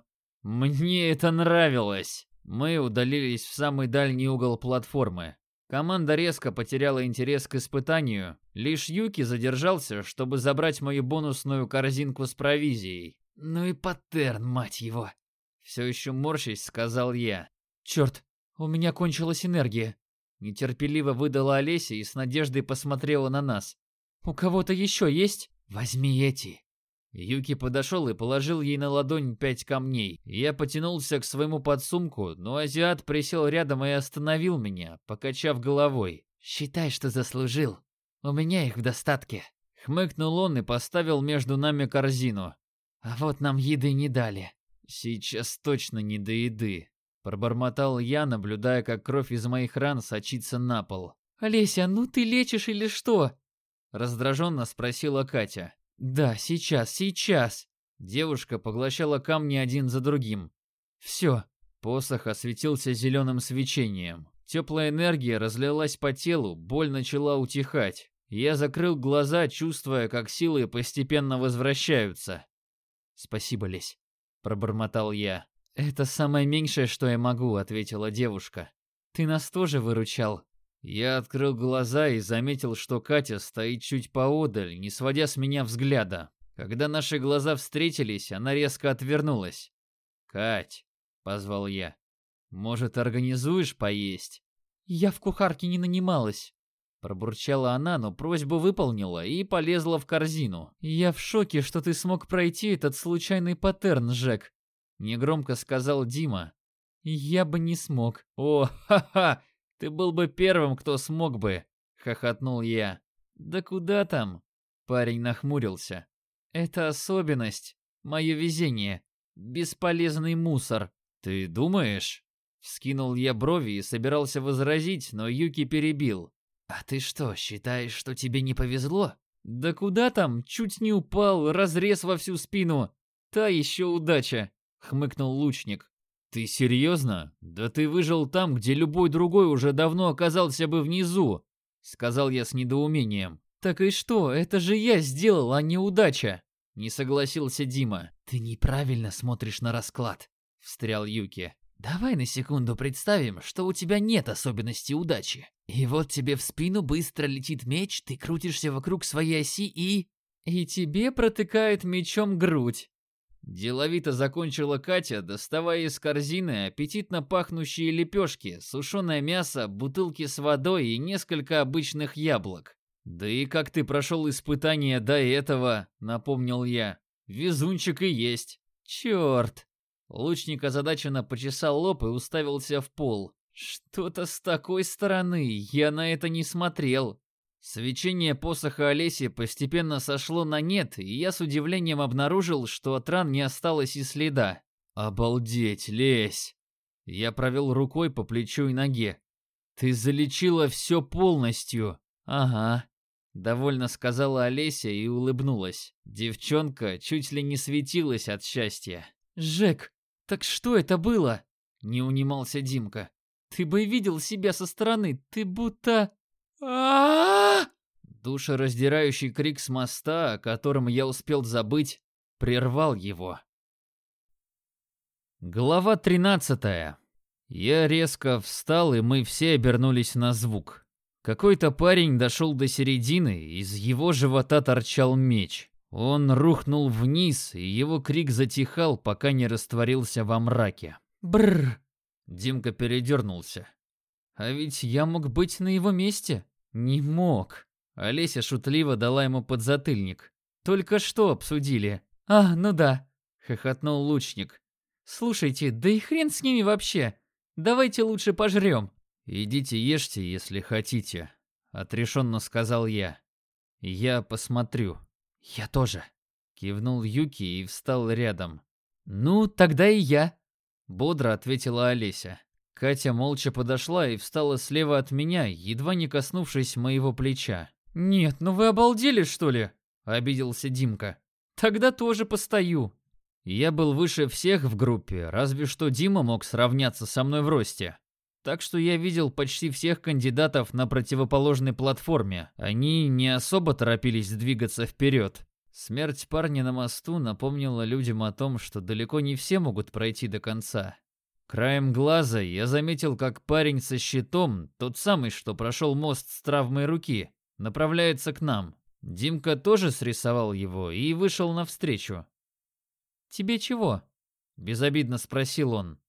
Мне это нравилось. Мы удалились в самый дальний угол платформы. Команда резко потеряла интерес к испытанию. Лишь Юки задержался, чтобы забрать мою бонусную корзинку с провизией. «Ну и паттерн, мать его!» Все еще морщись, сказал я. «Черт, у меня кончилась энергия!» Нетерпеливо выдала Олеся и с надеждой посмотрела на нас. «У кого-то еще есть?» «Возьми эти!» Юки подошел и положил ей на ладонь 5 камней. Я потянулся к своему подсумку, но азиат присел рядом и остановил меня, покачав головой. «Считай, что заслужил. У меня их в достатке». Хмыкнул он и поставил между нами корзину. «А вот нам еды не дали». «Сейчас точно не до еды», — пробормотал я, наблюдая, как кровь из моих ран сочится на пол. «Олеся, ну ты лечишь или что?» — раздраженно спросила Катя. «Да, сейчас». Девушка поглощала камни один за другим. «Все». Посох осветился зеленым свечением. Теплая энергия разлилась по телу, боль начала утихать. Я закрыл глаза, чувствуя, как силы постепенно возвращаются. «Спасибо, Лесь», — пробормотал я. «Это самое меньшее, что я могу», — ответила девушка. «Ты нас тоже выручал». Я открыл глаза и заметил, что Катя стоит чуть поодаль, не сводя с меня взгляда. Когда наши глаза встретились, она резко отвернулась. «Кать», — позвал я, — «может, организуешь поесть?» «Я в кухарке не нанималась», — пробурчала она, но просьбу выполнила и полезла в корзину. «Я в шоке, что ты смог пройти этот случайный паттерн, Жек», — негромко сказал Дима. «Я бы не смог». «О, ха-ха! Ты был бы первым, кто смог бы», — хохотнул я. «Да куда там?» Парень нахмурился. «Это особенность. Мое везение. Бесполезный мусор». «Ты думаешь?» Вскинул я брови и собирался возразить, но Юки перебил. «А ты что, считаешь, что тебе не повезло?» «Да куда там? Чуть не упал, разрез во всю спину. Та еще удача», — хмыкнул лучник. «Ты серьезно? Да ты выжил там, где любой другой уже давно оказался бы внизу», — сказал я с недоумением. «Так и что? Это же я сделал, а не удача», — не согласился Дима. «Ты неправильно смотришь на расклад», — встрял Юки. «Давай на секунду представим, что у тебя нет особенностей удачи. И вот тебе в спину быстро летит меч, ты крутишься вокруг своей оси и... И тебе протыкает мечом грудь». Деловито закончила Катя, доставая из корзины аппетитно пахнущие лепешки, сушеное мясо, бутылки с водой и несколько обычных яблок. «Да и как ты прошел испытание до этого?» — напомнил я. «Везунчик и есть». «Черт!» Лучник озадаченно почесал лоб и уставился в пол. «Что-то с такой стороны, я на это не смотрел». Свечение посоха Олеси постепенно сошло на нет, и я с удивлением обнаружил, что от ран не осталось и следа. «Обалдеть, Лесь!» Я провел рукой по плечу и ноге. «Ты залечила все полностью!» «Ага», — довольно сказала Олеся и улыбнулась. Девчонка чуть ли не светилась от счастья. «Жек, так что это было?» — не унимался Димка. «Ты бы видел себя со стороны, ты будто...» Душераздирающий крик с моста, о котором я успел забыть, прервал его. Глава 13. Я резко встал, и мы все обернулись на звук. Какой-то парень дошел до середины, из его живота торчал меч. Он рухнул вниз, и его крик затихал, пока не растворился во мраке. Бррр. Димка передернулся. А ведь я мог быть на его месте. Не мог. Олеся шутливо дала ему подзатыльник. Только что обсудили. А, ну да, Хохотнул лучник. Слушайте, да и хрен с ними вообще. Давайте лучше пожрем. Идите ешьте, если хотите, отрешенно сказал я. Я посмотрю. Я тоже. Кивнул Юки и встал рядом. Ну, тогда и я. Бодро ответила Олеся. Катя молча подошла и встала слева от меня, едва не коснувшись моего плеча. «Нет, ну вы обалдели, что ли?» — обиделся Димка. «Тогда тоже постою». Я был выше всех в группе, разве что Дима мог сравняться со мной в росте. Так что я видел почти всех кандидатов на противоположной платформе. Они не особо торопились двигаться вперед. Смерть парня на мосту напомнила людям о том, что далеко не все могут пройти до конца. Краем глаза я заметил, как парень со щитом, тот самый, что прошел мост с травмой руки, направляется к нам. Димка тоже срисовал его и вышел навстречу. «Тебе чего?» — безобидно спросил он.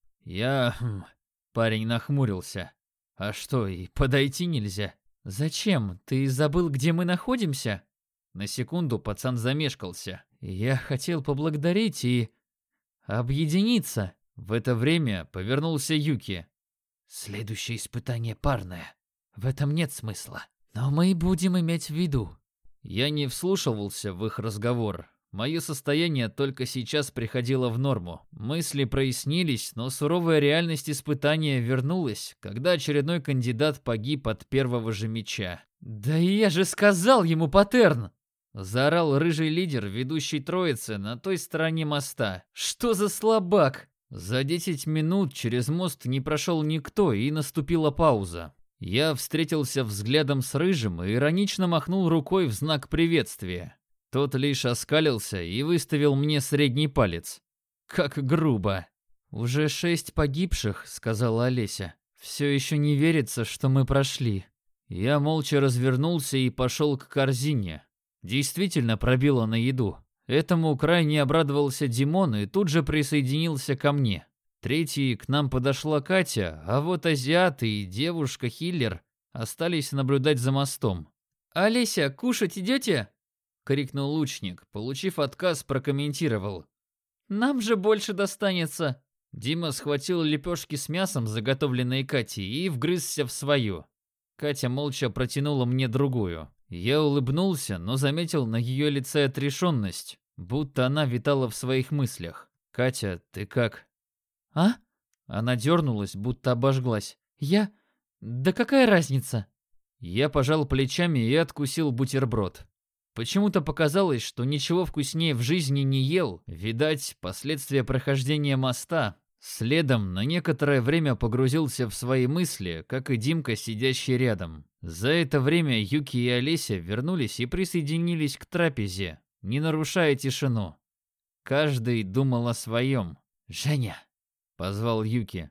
Парень нахмурился. «А что, и подойти нельзя?» «Зачем? Ты забыл, где мы находимся?» На секунду пацан замешкался. «Я хотел поблагодарить и... объединиться». В это время повернулся Юки. «Следующее испытание парное. В этом нет смысла. Но мы будем иметь в виду». Я не вслушивался в их разговор. Мое состояние только сейчас приходило в норму. Мысли прояснились, но суровая реальность испытания вернулась, когда очередной кандидат погиб от первого же меча. «Да я же сказал ему паттерн!» Заорал рыжий лидер ведущей троицы на той стороне моста. «Что за слабак?» За 10 минут через мост не прошел никто, и наступила пауза. Я встретился взглядом с рыжим и иронично махнул рукой в знак приветствия. Тот лишь оскалился и выставил мне средний палец. Как грубо. «Уже 6 погибших», — сказала Олеся. «Все еще не верится, что мы прошли». Я молча развернулся и пошел к корзине. Действительно пробило на еду. Этому крайне обрадовался Димон и тут же присоединился ко мне. Третьей к нам подошла Катя, а вот азиат и девушка-хиллер остались наблюдать за мостом. «Олеся, кушать идете?» — крикнул лучник. Получив отказ, прокомментировал. «Нам же больше достанется». Дима схватил лепешки с мясом, заготовленные Катей, и вгрызся в свою. Катя молча протянула мне другую. Я улыбнулся, но заметил на ее лице отрешенность, будто она витала в своих мыслях. «Катя, ты как?» «А?» Она дернулась, будто обожглась. «Я? Да какая разница?» Я пожал плечами и откусил бутерброд. Почему-то показалось, что ничего вкуснее в жизни не ел. Видать, последствия прохождения моста. Следом на некоторое время погрузился в свои мысли, как и Димка, сидящий рядом. За это время Юки и Олеся вернулись и присоединились к трапезе, не нарушая тишину. Каждый думал о своем. «Женя!» — позвал Юки.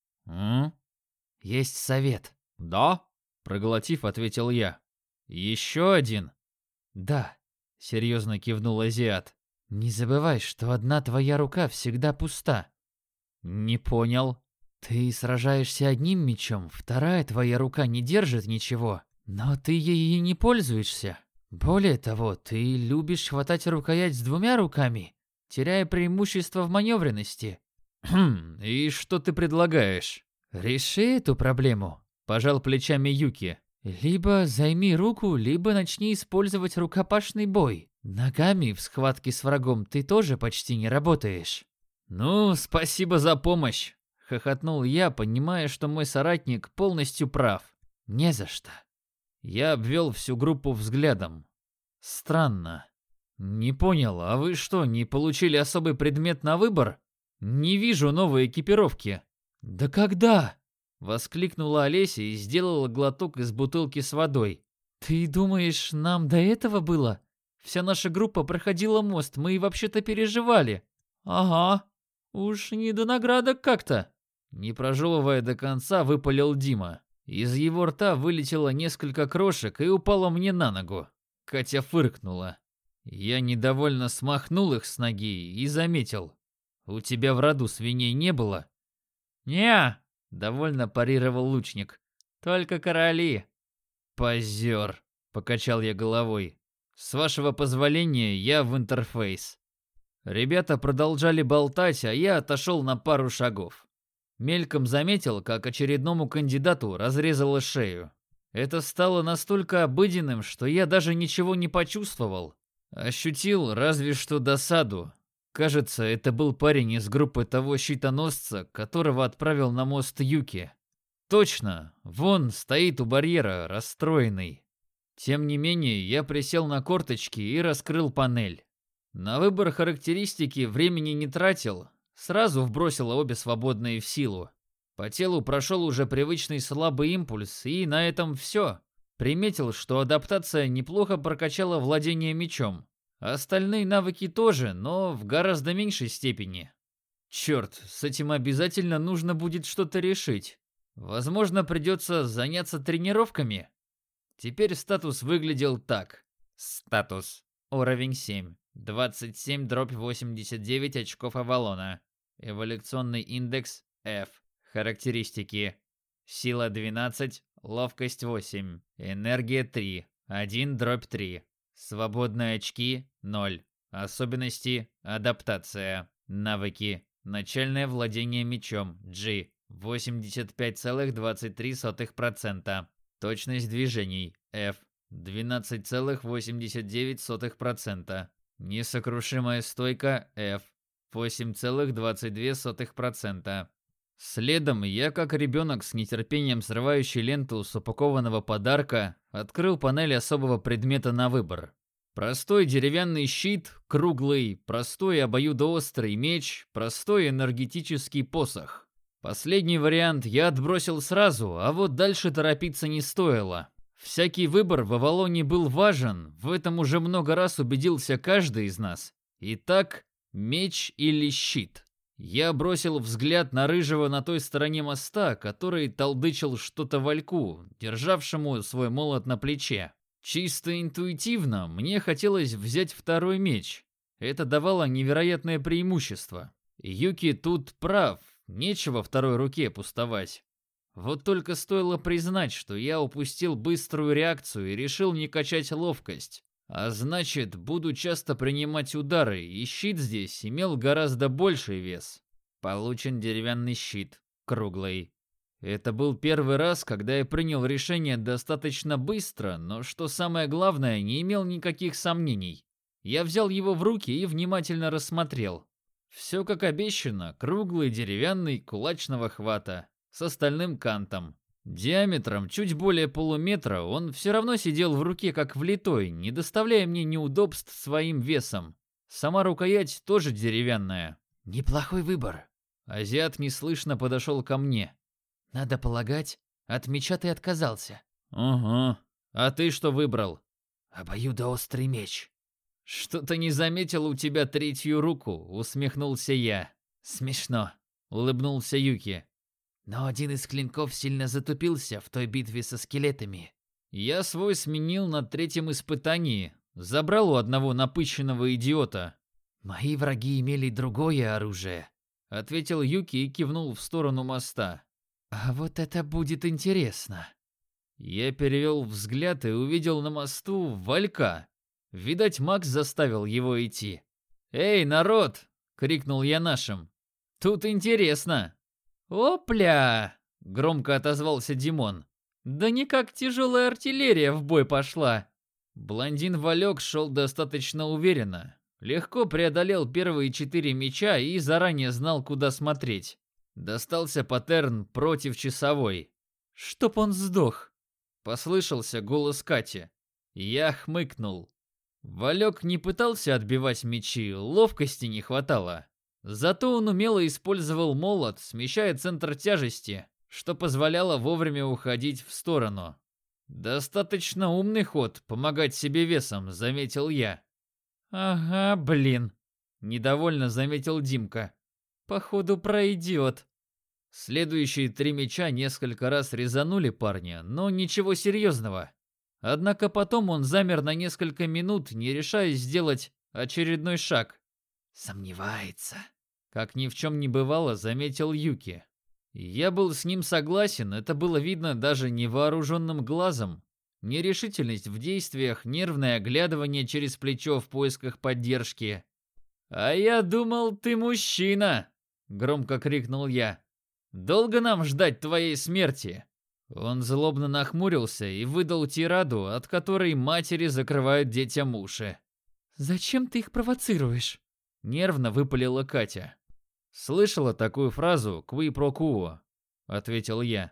«Есть совет». «Да?» — проглотив, ответил я. «Еще один?» «Да», — серьезно кивнул азиат. «Не забывай, что одна твоя рука всегда пуста». «Не понял». «Ты сражаешься одним мечом, вторая твоя рука не держит ничего, но ты ей не пользуешься. Более того, ты любишь хватать рукоять с двумя руками, теряя преимущество в маневренности». «И что ты предлагаешь?» «Реши эту проблему», — пожал плечами Юки. Либо займи руку, либо начни использовать рукопашный бой. Ногами в схватке с врагом ты тоже почти не работаешь. Ну, спасибо за помощь, хохотнул я, понимая, что мой соратник полностью прав. Не за что. Я обвел всю группу взглядом. Странно. Не понял, а вы что, не получили особый предмет на выбор? Не вижу новой экипировки. Да когда? Воскликнула Олеся и сделала глоток из бутылки с водой. Ты думаешь, нам до этого было? Вся наша группа проходила мост, мы и вообще-то переживали. Ага, уж не до наградок как-то. Не прожевывая до конца, выпалил Дима. Из его рта вылетело несколько крошек и упало мне на ногу. Катя фыркнула. Я недовольно смахнул их с ноги и заметил. «У тебя в роду свиней не было?» «Не», — довольно парировал лучник. «только короли». «Позер», — покачал я головой. «С вашего позволения, я в интерфейс». Ребята продолжали болтать, а я отошел на пару шагов. Мельком заметил, как очередному кандидату разрезало шею. Это стало настолько обыденным, что я даже ничего не почувствовал. Ощутил разве что досаду. Кажется, это был парень из группы того щитоносца, которого отправил на мост Юки. Точно, вон стоит у барьера, расстроенный. Тем не менее, я присел на корточки и раскрыл панель. На выбор характеристики времени не тратил, сразу вбросил обе свободные в силу. По телу прошел уже привычный слабый импульс, и на этом все. Приметил, что адаптация неплохо прокачала владение мечом. Остальные навыки тоже, но в гораздо меньшей степени. Черт, с этим обязательно нужно будет что-то решить. Возможно, придется заняться тренировками. Теперь статус выглядел так. Статус. Уровень 7. 27/89 очков Авалона. Эволюционный индекс F. Характеристики. Сила 12, ловкость 8, энергия 3, 1/3. Свободные очки 0. Особенности адаптация. Навыки. Начальное владение мечом G 85,23%. Точность движений F 12,89%. Несокрушимая стойка F 8,22%. Следом я, как ребенок с нетерпением срывающий ленту с упакованного подарка, открыл панель особого предмета на выбор. Простой деревянный щит, круглый, простой обоюдоострый меч, простой энергетический посох. Последний вариант я отбросил сразу, а вот дальше торопиться не стоило. Всякий выбор в Авалоне был важен, в этом уже много раз убедился каждый из нас. Итак, меч или щит? Я бросил взгляд на рыжего на той стороне моста, который толдычил что-то Вальку, державшему свой молот на плече. Чисто интуитивно мне хотелось взять второй меч. Это давало невероятное преимущество. Юки тут прав, нечего второй руке пустовать. Вот только стоило признать, что я упустил быструю реакцию и решил не качать ловкость. А значит, буду часто принимать удары, и щит здесь имел гораздо больший вес. Получен деревянный щит, круглый. Это был первый раз, когда я принял решение достаточно быстро, но что самое главное, не имел никаких сомнений. Я взял его в руки и внимательно рассмотрел. Все как обещано, круглый, деревянный, кулачного хвата, с остальным кантом. Диаметром чуть более полуметра он все равно сидел в руке как влитой, не доставляя мне неудобств своим весом. Сама рукоять тоже деревянная. Неплохой выбор. Азиат неслышно подошел ко мне. Надо полагать, от меча ты отказался. Ага. А ты что выбрал? Обоюдоострый меч. Что-то не заметил у тебя третью руку, усмехнулся я. Смешно, улыбнулся Юки. Но один из клинков сильно затупился в той битве со скелетами. Я свой сменил на третьем испытании. Забрал у одного напыщенного идиота. Мои враги имели другое оружие, ответил Юки и кивнул в сторону моста. А вот это будет интересно. Я перевел взгляд и увидел на мосту Валька. Видать, Макс заставил его идти. «Эй, народ!» — крикнул я нашим. «Тут интересно!» «Опля!» — громко отозвался Димон. Да никак тяжелая артиллерия в бой пошла. Блондин Валек шел достаточно уверенно. Легко преодолел первые 4 мяча и заранее знал, куда смотреть. Достался паттерн против часовой. «Чтоб он сдох!» Послышался голос Кати. Я хмыкнул. Валек не пытался отбивать мячи, ловкости не хватало. Зато он умело использовал молот, смещая центр тяжести, что позволяло вовремя уходить в сторону. «Достаточно умный ход, помогать себе весом», — заметил я. «Ага, блин», — недовольно заметил Димка. «Походу пройдет». Следующие 3 мяча несколько раз резанули парня, но ничего серьезного. Однако потом он замер на несколько минут, не решаясь сделать очередной шаг. Сомневается. Как ни в чем не бывало, заметил Юки. Я был с ним согласен, это было видно даже невооруженным глазом. Нерешительность в действиях, нервное оглядывание через плечо в поисках поддержки. «А я думал, ты мужчина!» — громко крикнул я. «Долго нам ждать твоей смерти?» Он злобно нахмурился и выдал тираду, от которой матери закрывают детям уши. «Зачем ты их провоцируешь?» — нервно выпалила Катя. «Слышала такую фразу «кви про куо», — ответил я.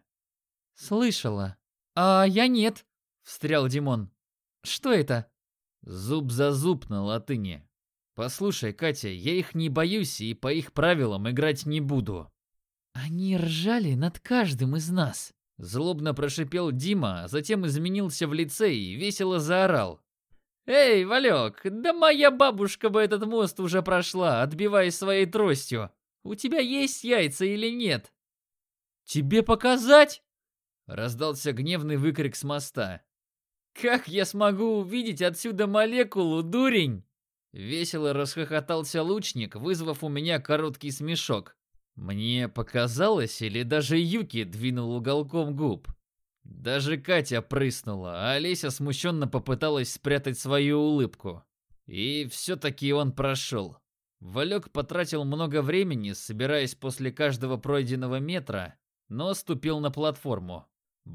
«Слышала. А я нет», — встрял Димон. «Что это?» «Зуб за зуб» на латыни. «Послушай, Катя, я их не боюсь и по их правилам играть не буду». «Они ржали над каждым из нас», — злобно прошипел Дима, а затем изменился в лице и весело заорал. «Эй, Валек, да моя бабушка бы этот мост уже прошла, отбиваясь своей тростью. У тебя есть яйца или нет?» «Тебе показать?» — раздался гневный выкрик с моста. «Как я смогу увидеть отсюда молекулу, дурень?» Весело расхохотался лучник, вызвав у меня короткий смешок. Мне показалось, или даже Юки двинул уголком губ. Даже Катя прыснула, а Олеся смущенно попыталась спрятать свою улыбку. И все-таки он прошел. Валек потратил много времени, собираясь после каждого пройденного метра, но ступил на платформу.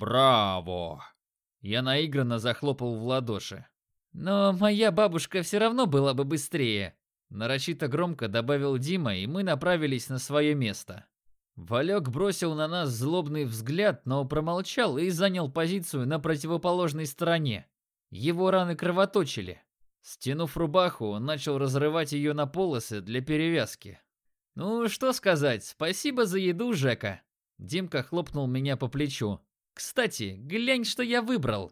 «Браво!» Я наигранно захлопал в ладоши. «Но моя бабушка все равно была бы быстрее», — нарочито громко добавил Дима, и мы направились на свое место. Валек бросил на нас злобный взгляд, но промолчал и занял позицию на противоположной стороне. Его раны кровоточили. Стянув рубаху, он начал разрывать ее на полосы для перевязки. «Ну, что сказать, спасибо за еду, Жека». Димка хлопнул меня по плечу. «Кстати, глянь, что я выбрал».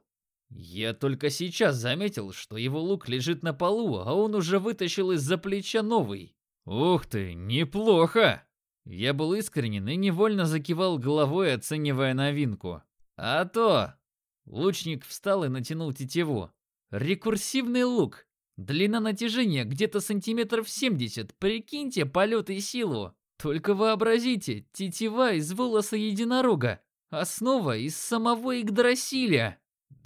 Я только сейчас заметил, что его лук лежит на полу, а он уже вытащил из-за плеча новый. «Ух ты, неплохо!» Я был искренен и невольно закивал головой, оценивая новинку. «А то!» Лучник встал и натянул тетиву. «Рекурсивный лук. Длина натяжения где-то сантиметров 70. Прикиньте полет и силу. Только вообразите, тетива из волоса единорога. Основа из самого Игдрасиля».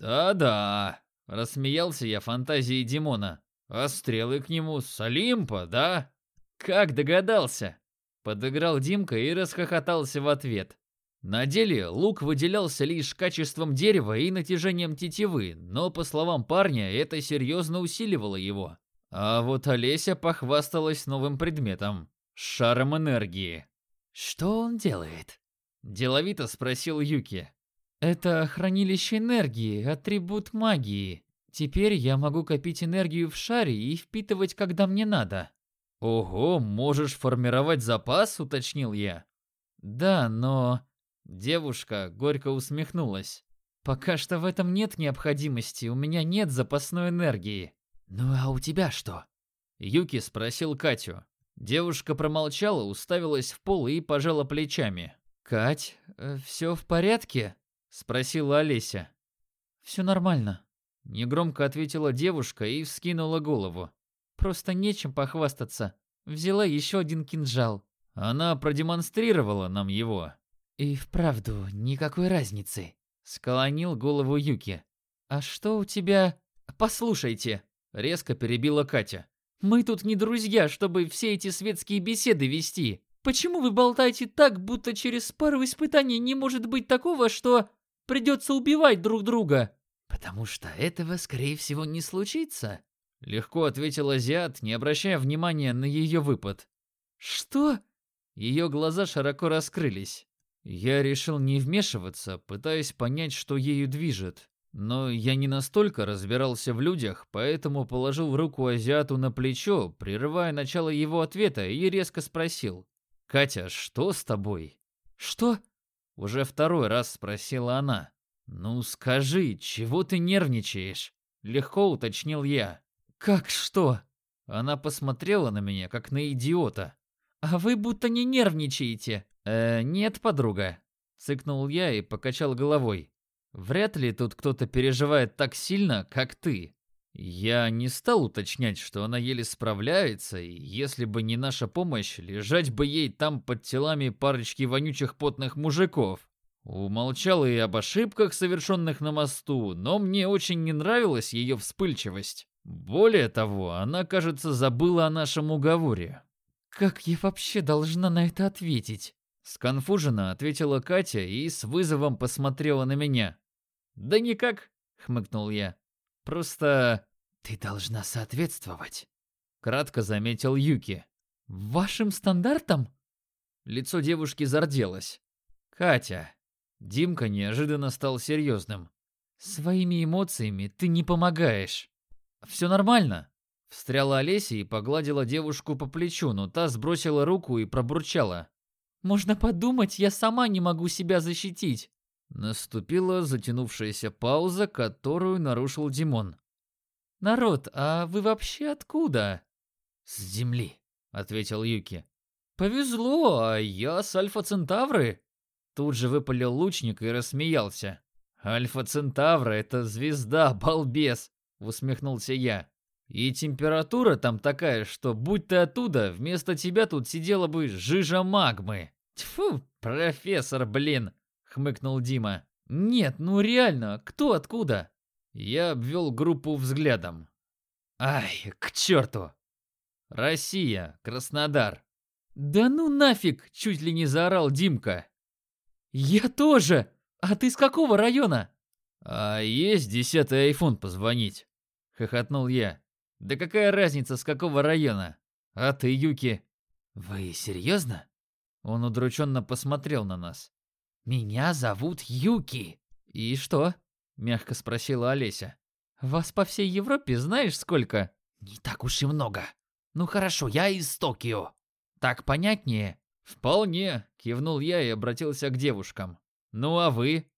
«Да-да», — рассмеялся я фантазией Димона. «А стрелы к нему с Олимпа, да?» «Как догадался?» — подыграл Димка и расхохотался в ответ. На деле лук выделялся лишь качеством дерева и натяжением тетивы, но, по словам парня, это серьезно усиливало его. А вот Олеся похвасталась новым предметом — шаром энергии. «Что он делает?» — деловито спросил Юки. «Это хранилище энергии, атрибут магии. Теперь я могу копить энергию в шаре и впитывать, когда мне надо». «Ого, можешь формировать запас?» — уточнил я. «Да, но...» Девушка горько усмехнулась. «Пока что в этом нет необходимости, у меня нет запасной энергии». «Ну а у тебя что?» Юки спросил Катю. Девушка промолчала, уставилась в пол и пожала плечами. «Кать, все в порядке?» — спросила Олеся. «Все нормально», — негромко ответила девушка и вскинула голову. «Просто нечем похвастаться. Взяла еще один кинжал». Она продемонстрировала нам его. «И вправду никакой разницы», — склонил голову Юки. «А что у тебя...» «Послушайте», — резко перебила Катя. «Мы тут не друзья, чтобы все эти светские беседы вести. Почему вы болтаете так, будто через пару испытаний не может быть такого, что...» придется убивать друг друга. Потому что этого, скорее всего, не случится. Легко ответил азиат, не обращая внимания на ее выпад. Что? Ее глаза широко раскрылись. Я решил не вмешиваться, пытаясь понять, что ею движет. Но я не настолько разбирался в людях, поэтому положил руку азиату на плечо, прерывая начало его ответа, и резко спросил. «Катя, что с тобой?» Что? Уже второй раз спросила она. «Ну скажи, чего ты нервничаешь?» Легко уточнил я. Как что? Она посмотрела на меня, как на идиота. А вы будто не нервничаете. Нет, подруга. Цыкнул я и покачал головой. Вряд ли тут кто-то переживает так сильно, как ты. Я не стал уточнять, что она еле справляется, и если бы не наша помощь, лежать бы ей там под телами парочки вонючих потных мужиков. Умолчал и об ошибках, совершенных на мосту, но мне очень не нравилась ее вспыльчивость. Более того, она, кажется, забыла о нашем уговоре. Как я вообще должна на это ответить? Сконфуженно ответила Катя и с вызовом посмотрела на меня. «Да никак», — хмыкнул я. «Просто...» «Ты должна соответствовать», — кратко заметил Юки. Вашим стандартам? Лицо девушки зарделось. «Катя...» Димка неожиданно стал серьезным. «Своими эмоциями ты не помогаешь». «Все нормально», — встряла Олеся и погладила девушку по плечу, но та сбросила руку и пробурчала. Можно подумать, я сама не могу себя защитить. Наступила затянувшаяся пауза, которую нарушил Димон. Народ, а вы вообще откуда? «С земли», — ответил Юки. Повезло, а я с Альфа-Центавры. Тут же выпалил лучник и рассмеялся. «Альфа-Центавра — это звезда, балбес!» — усмехнулся я. «И температура там такая, что, будь ты оттуда, вместо тебя тут сидела бы жижа магмы». «Тьфу, профессор, блин!» — хмыкнул Дима. Нет, ну реально, кто откуда? Я обвел группу взглядом. «Ай, к черту!» «Россия, Краснодар». Да ну нафиг, чуть ли не заорал Димка. Я тоже! А ты с какого района? «А есть 10-й айфон позвонить?» — хохотнул я. «Да какая разница, с какого района? А ты, Юки?» «Вы серьезно?» Он удрученно посмотрел на нас. «Меня зовут Юки». «И что?» — мягко спросила Олеся. Вас по всей Европе знаешь сколько? «Не так уж и много. Ну хорошо, я из Токио. Так понятнее?» «Вполне», — кивнул я и обратился к девушкам. «Ну а вы?»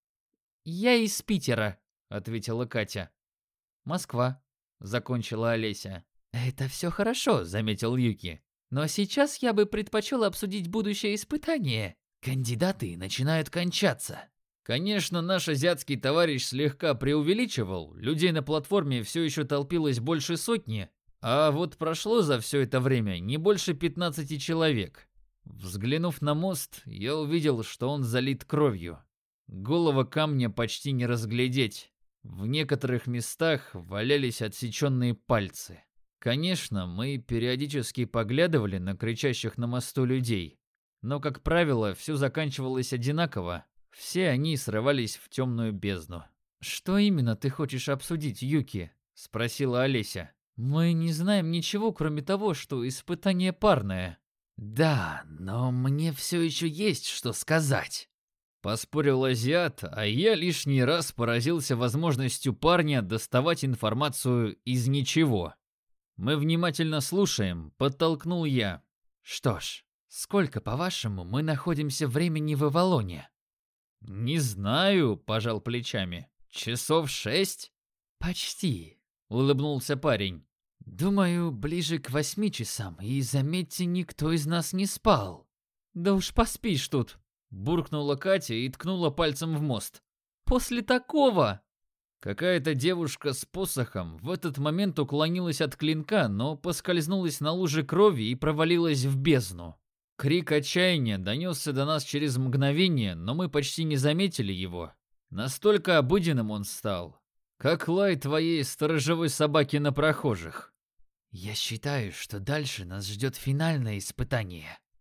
Я из Питера», — ответила Катя. «Москва», — закончила Олеся. «Это все хорошо», — заметил Юки. «Но сейчас я бы предпочел обсудить будущее испытание. Кандидаты начинают кончаться». Конечно, наш азиатский товарищ слегка преувеличивал, людей на платформе все еще толпилось больше сотни, а вот прошло за все это время не больше 15 человек. Взглянув на мост, я увидел, что он залит кровью. Голого камня почти не разглядеть. В некоторых местах валялись отсеченные пальцы. Конечно, мы периодически поглядывали на кричащих на мосту людей, но, как правило, все заканчивалось одинаково. Все они срывались в темную бездну. «Что именно ты хочешь обсудить, Юки?» — спросила Олеся. «Мы не знаем ничего, кроме того, что испытание парное». «Да, но мне все еще есть что сказать», — поспорил азиат, а я лишний раз поразился возможностью парня доставать информацию из ничего. «Мы внимательно слушаем», — подтолкнул я. «Что ж, сколько, по-вашему, мы находимся времени в Авалоне?» «Не знаю», — пожал плечами. «Часов 6?» «Почти», — улыбнулся парень. «Думаю, ближе к 8 часам, и, заметьте, никто из нас не спал». «Да уж поспишь тут», — буркнула Катя и ткнула пальцем в мост. «После такого!» Какая-то девушка с посохом в этот момент уклонилась от клинка, но поскользнулась на луже крови и провалилась в бездну. Крик отчаяния донесся до нас через мгновение, но мы почти не заметили его. Настолько обыденным он стал, как лай твоей сторожевой собаки на прохожих. «Я считаю, что дальше нас ждет финальное испытание».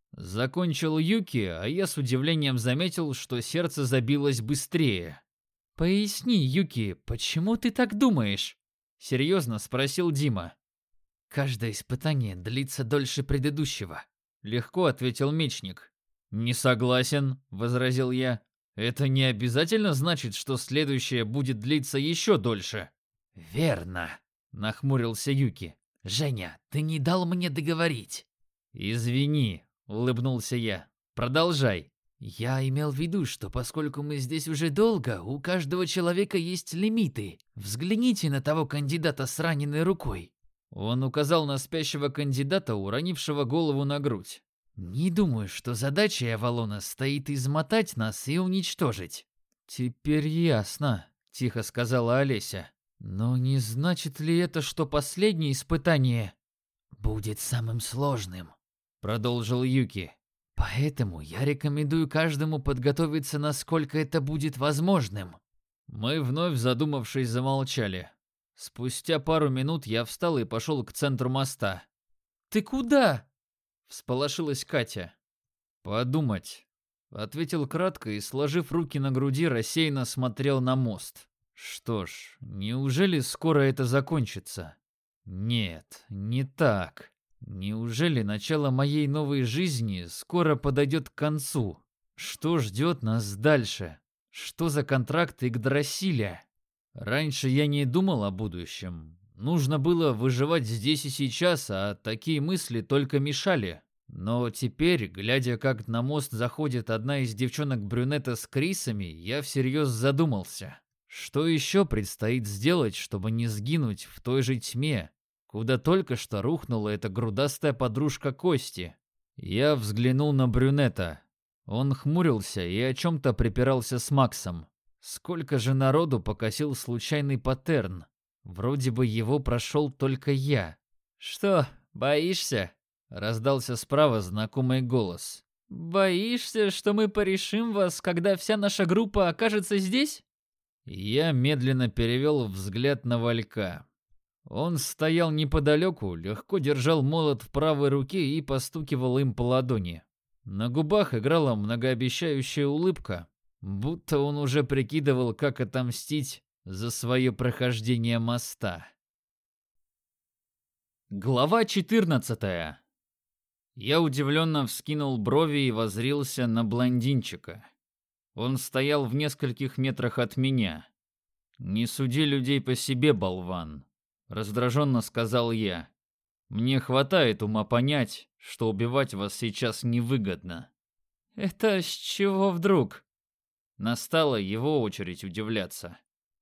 Закончил Юки, а я с удивлением заметил, что сердце забилось быстрее. «Поясни, Юки, почему ты так думаешь?» Серьезно спросил Дима. «Каждое испытание длится дольше предыдущего», — легко ответил мечник. «Не согласен», — возразил я. «Это не обязательно значит, что следующее будет длиться еще дольше». «Верно», — нахмурился Юки. «Женя, ты не дал мне договорить». «Извини», — улыбнулся я. «Продолжай». «Я имел в виду, что поскольку мы здесь уже долго, у каждого человека есть лимиты. Взгляните на того кандидата с раненой рукой». Он указал на спящего кандидата, уронившего голову на грудь. «Не думаю, что задача Авалона стоит измотать нас и уничтожить». «Теперь ясно», — тихо сказала Олеся. «Но не значит ли это, что последнее испытание будет самым сложным?» — продолжил Юки. «Поэтому я рекомендую каждому подготовиться, насколько это будет возможным». Мы, вновь задумавшись, замолчали. Спустя пару минут я встал и пошел к центру моста. «Ты куда?» — всполошилась Катя. «Подумать», — ответил кратко и, сложив руки на груди, рассеянно смотрел на мост. «Что ж, неужели скоро это закончится? Нет, не так. Неужели начало моей новой жизни скоро подойдет к концу? Что ждет нас дальше? Что за контракт Игдрасиля? Раньше я не думал о будущем. Нужно было выживать здесь и сейчас, а такие мысли только мешали. Но теперь, глядя, как на мост заходит одна из девчонок-брюнета с крисами, я всерьез задумался. Что еще предстоит сделать, чтобы не сгинуть в той же тьме, куда только что рухнула эта грудастая подружка Кости? Я взглянул на брюнета. Он хмурился и о чем-то припирался с Максом. Сколько же народу покосил случайный паттерн? Вроде бы его прошел только я. «Что, боишься?» — раздался справа знакомый голос. «Боишься, что мы порешим вас, когда вся наша группа окажется здесь?» Я медленно перевел взгляд на Валька. Он стоял неподалеку, легко держал молот в правой руке и постукивал им по ладони. На губах играла многообещающая улыбка, будто он уже прикидывал, как отомстить за свое прохождение моста. Глава 14. Я удивленно вскинул брови и воззрился на блондинчика. Он стоял в нескольких метрах от меня. «Не суди людей по себе, болван», — раздраженно сказал я. «Мне хватает ума понять, что убивать вас сейчас невыгодно». «Это с чего вдруг?» Настала его очередь удивляться.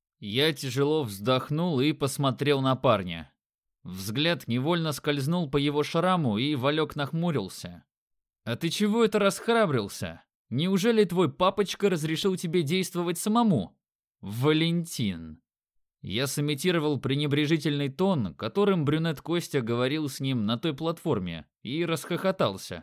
Я тяжело вздохнул и посмотрел на парня. Взгляд невольно скользнул по его шраму, и Валек нахмурился. «А ты чего это расхрабрился? Неужели твой папочка разрешил тебе действовать самому?» «Валентин». Я сымитировал пренебрежительный тон, которым брюнет Костя говорил с ним на той платформе, и расхохотался.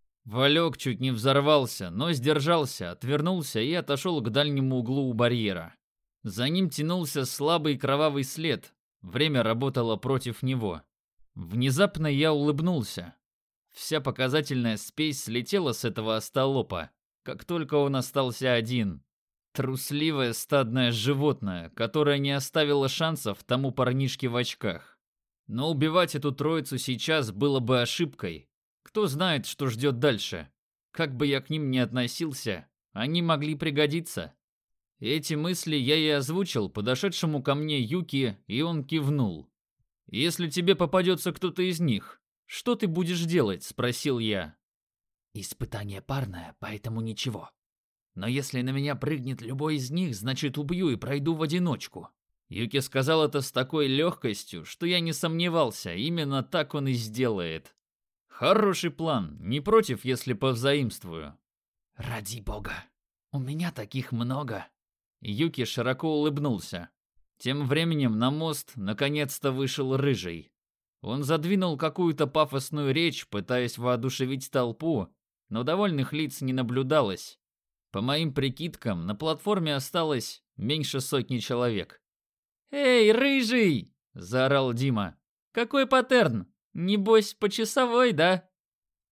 Валек чуть не взорвался, но сдержался, отвернулся и отошел к дальнему углу у барьера. За ним тянулся слабый кровавый след. Время работало против него. Внезапно я улыбнулся. Вся показательная спесь слетела с этого остолопа, как только он остался один. Трусливое стадное животное, которое не оставило шансов тому парнишке в очках. Но убивать эту троицу сейчас было бы ошибкой. Кто знает, что ждет дальше. Как бы я к ним ни относился, они могли пригодиться. Эти мысли я и озвучил подошедшему ко мне Юки, и он кивнул. «Если тебе попадется кто-то из них, что ты будешь делать?» – спросил я. «Испытание парное, поэтому ничего. Но если на меня прыгнет любой из них, значит убью и пройду в одиночку». Юки сказал это с такой легкостью, что я не сомневался, именно так он и сделает. «Хороший план, не против, если повзаимствую». «Ради бога, у меня таких много». Юки широко улыбнулся. Тем временем на мост наконец-то вышел Рыжий. Он задвинул какую-то пафосную речь, пытаясь воодушевить толпу, но довольных лиц не наблюдалось. По моим прикидкам, на платформе осталось меньше сотни человек. «Эй, Рыжий!» – заорал Дима. «Какой паттерн? Небось, почасовой, да?»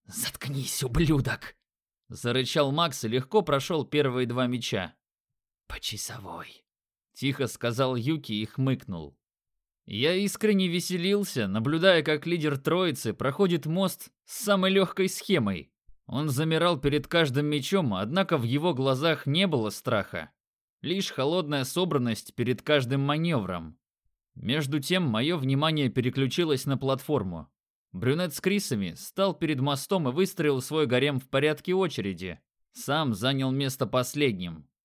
Заткнись, ублюдок! Зарычал Макс и легко прошел первые 2 мяча. По часовой. Тихо сказал Юки и хмыкнул. Я искренне веселился, наблюдая, как лидер троицы проходит мост с самой легкой схемой. Он замирал перед каждым мячом, однако в его глазах не было страха. Лишь холодная собранность перед каждым маневром. Между тем, мое внимание переключилось на платформу. Брюнет с Крисами стал перед мостом и выстроил свой гарем в порядке очереди. Сам занял место последним.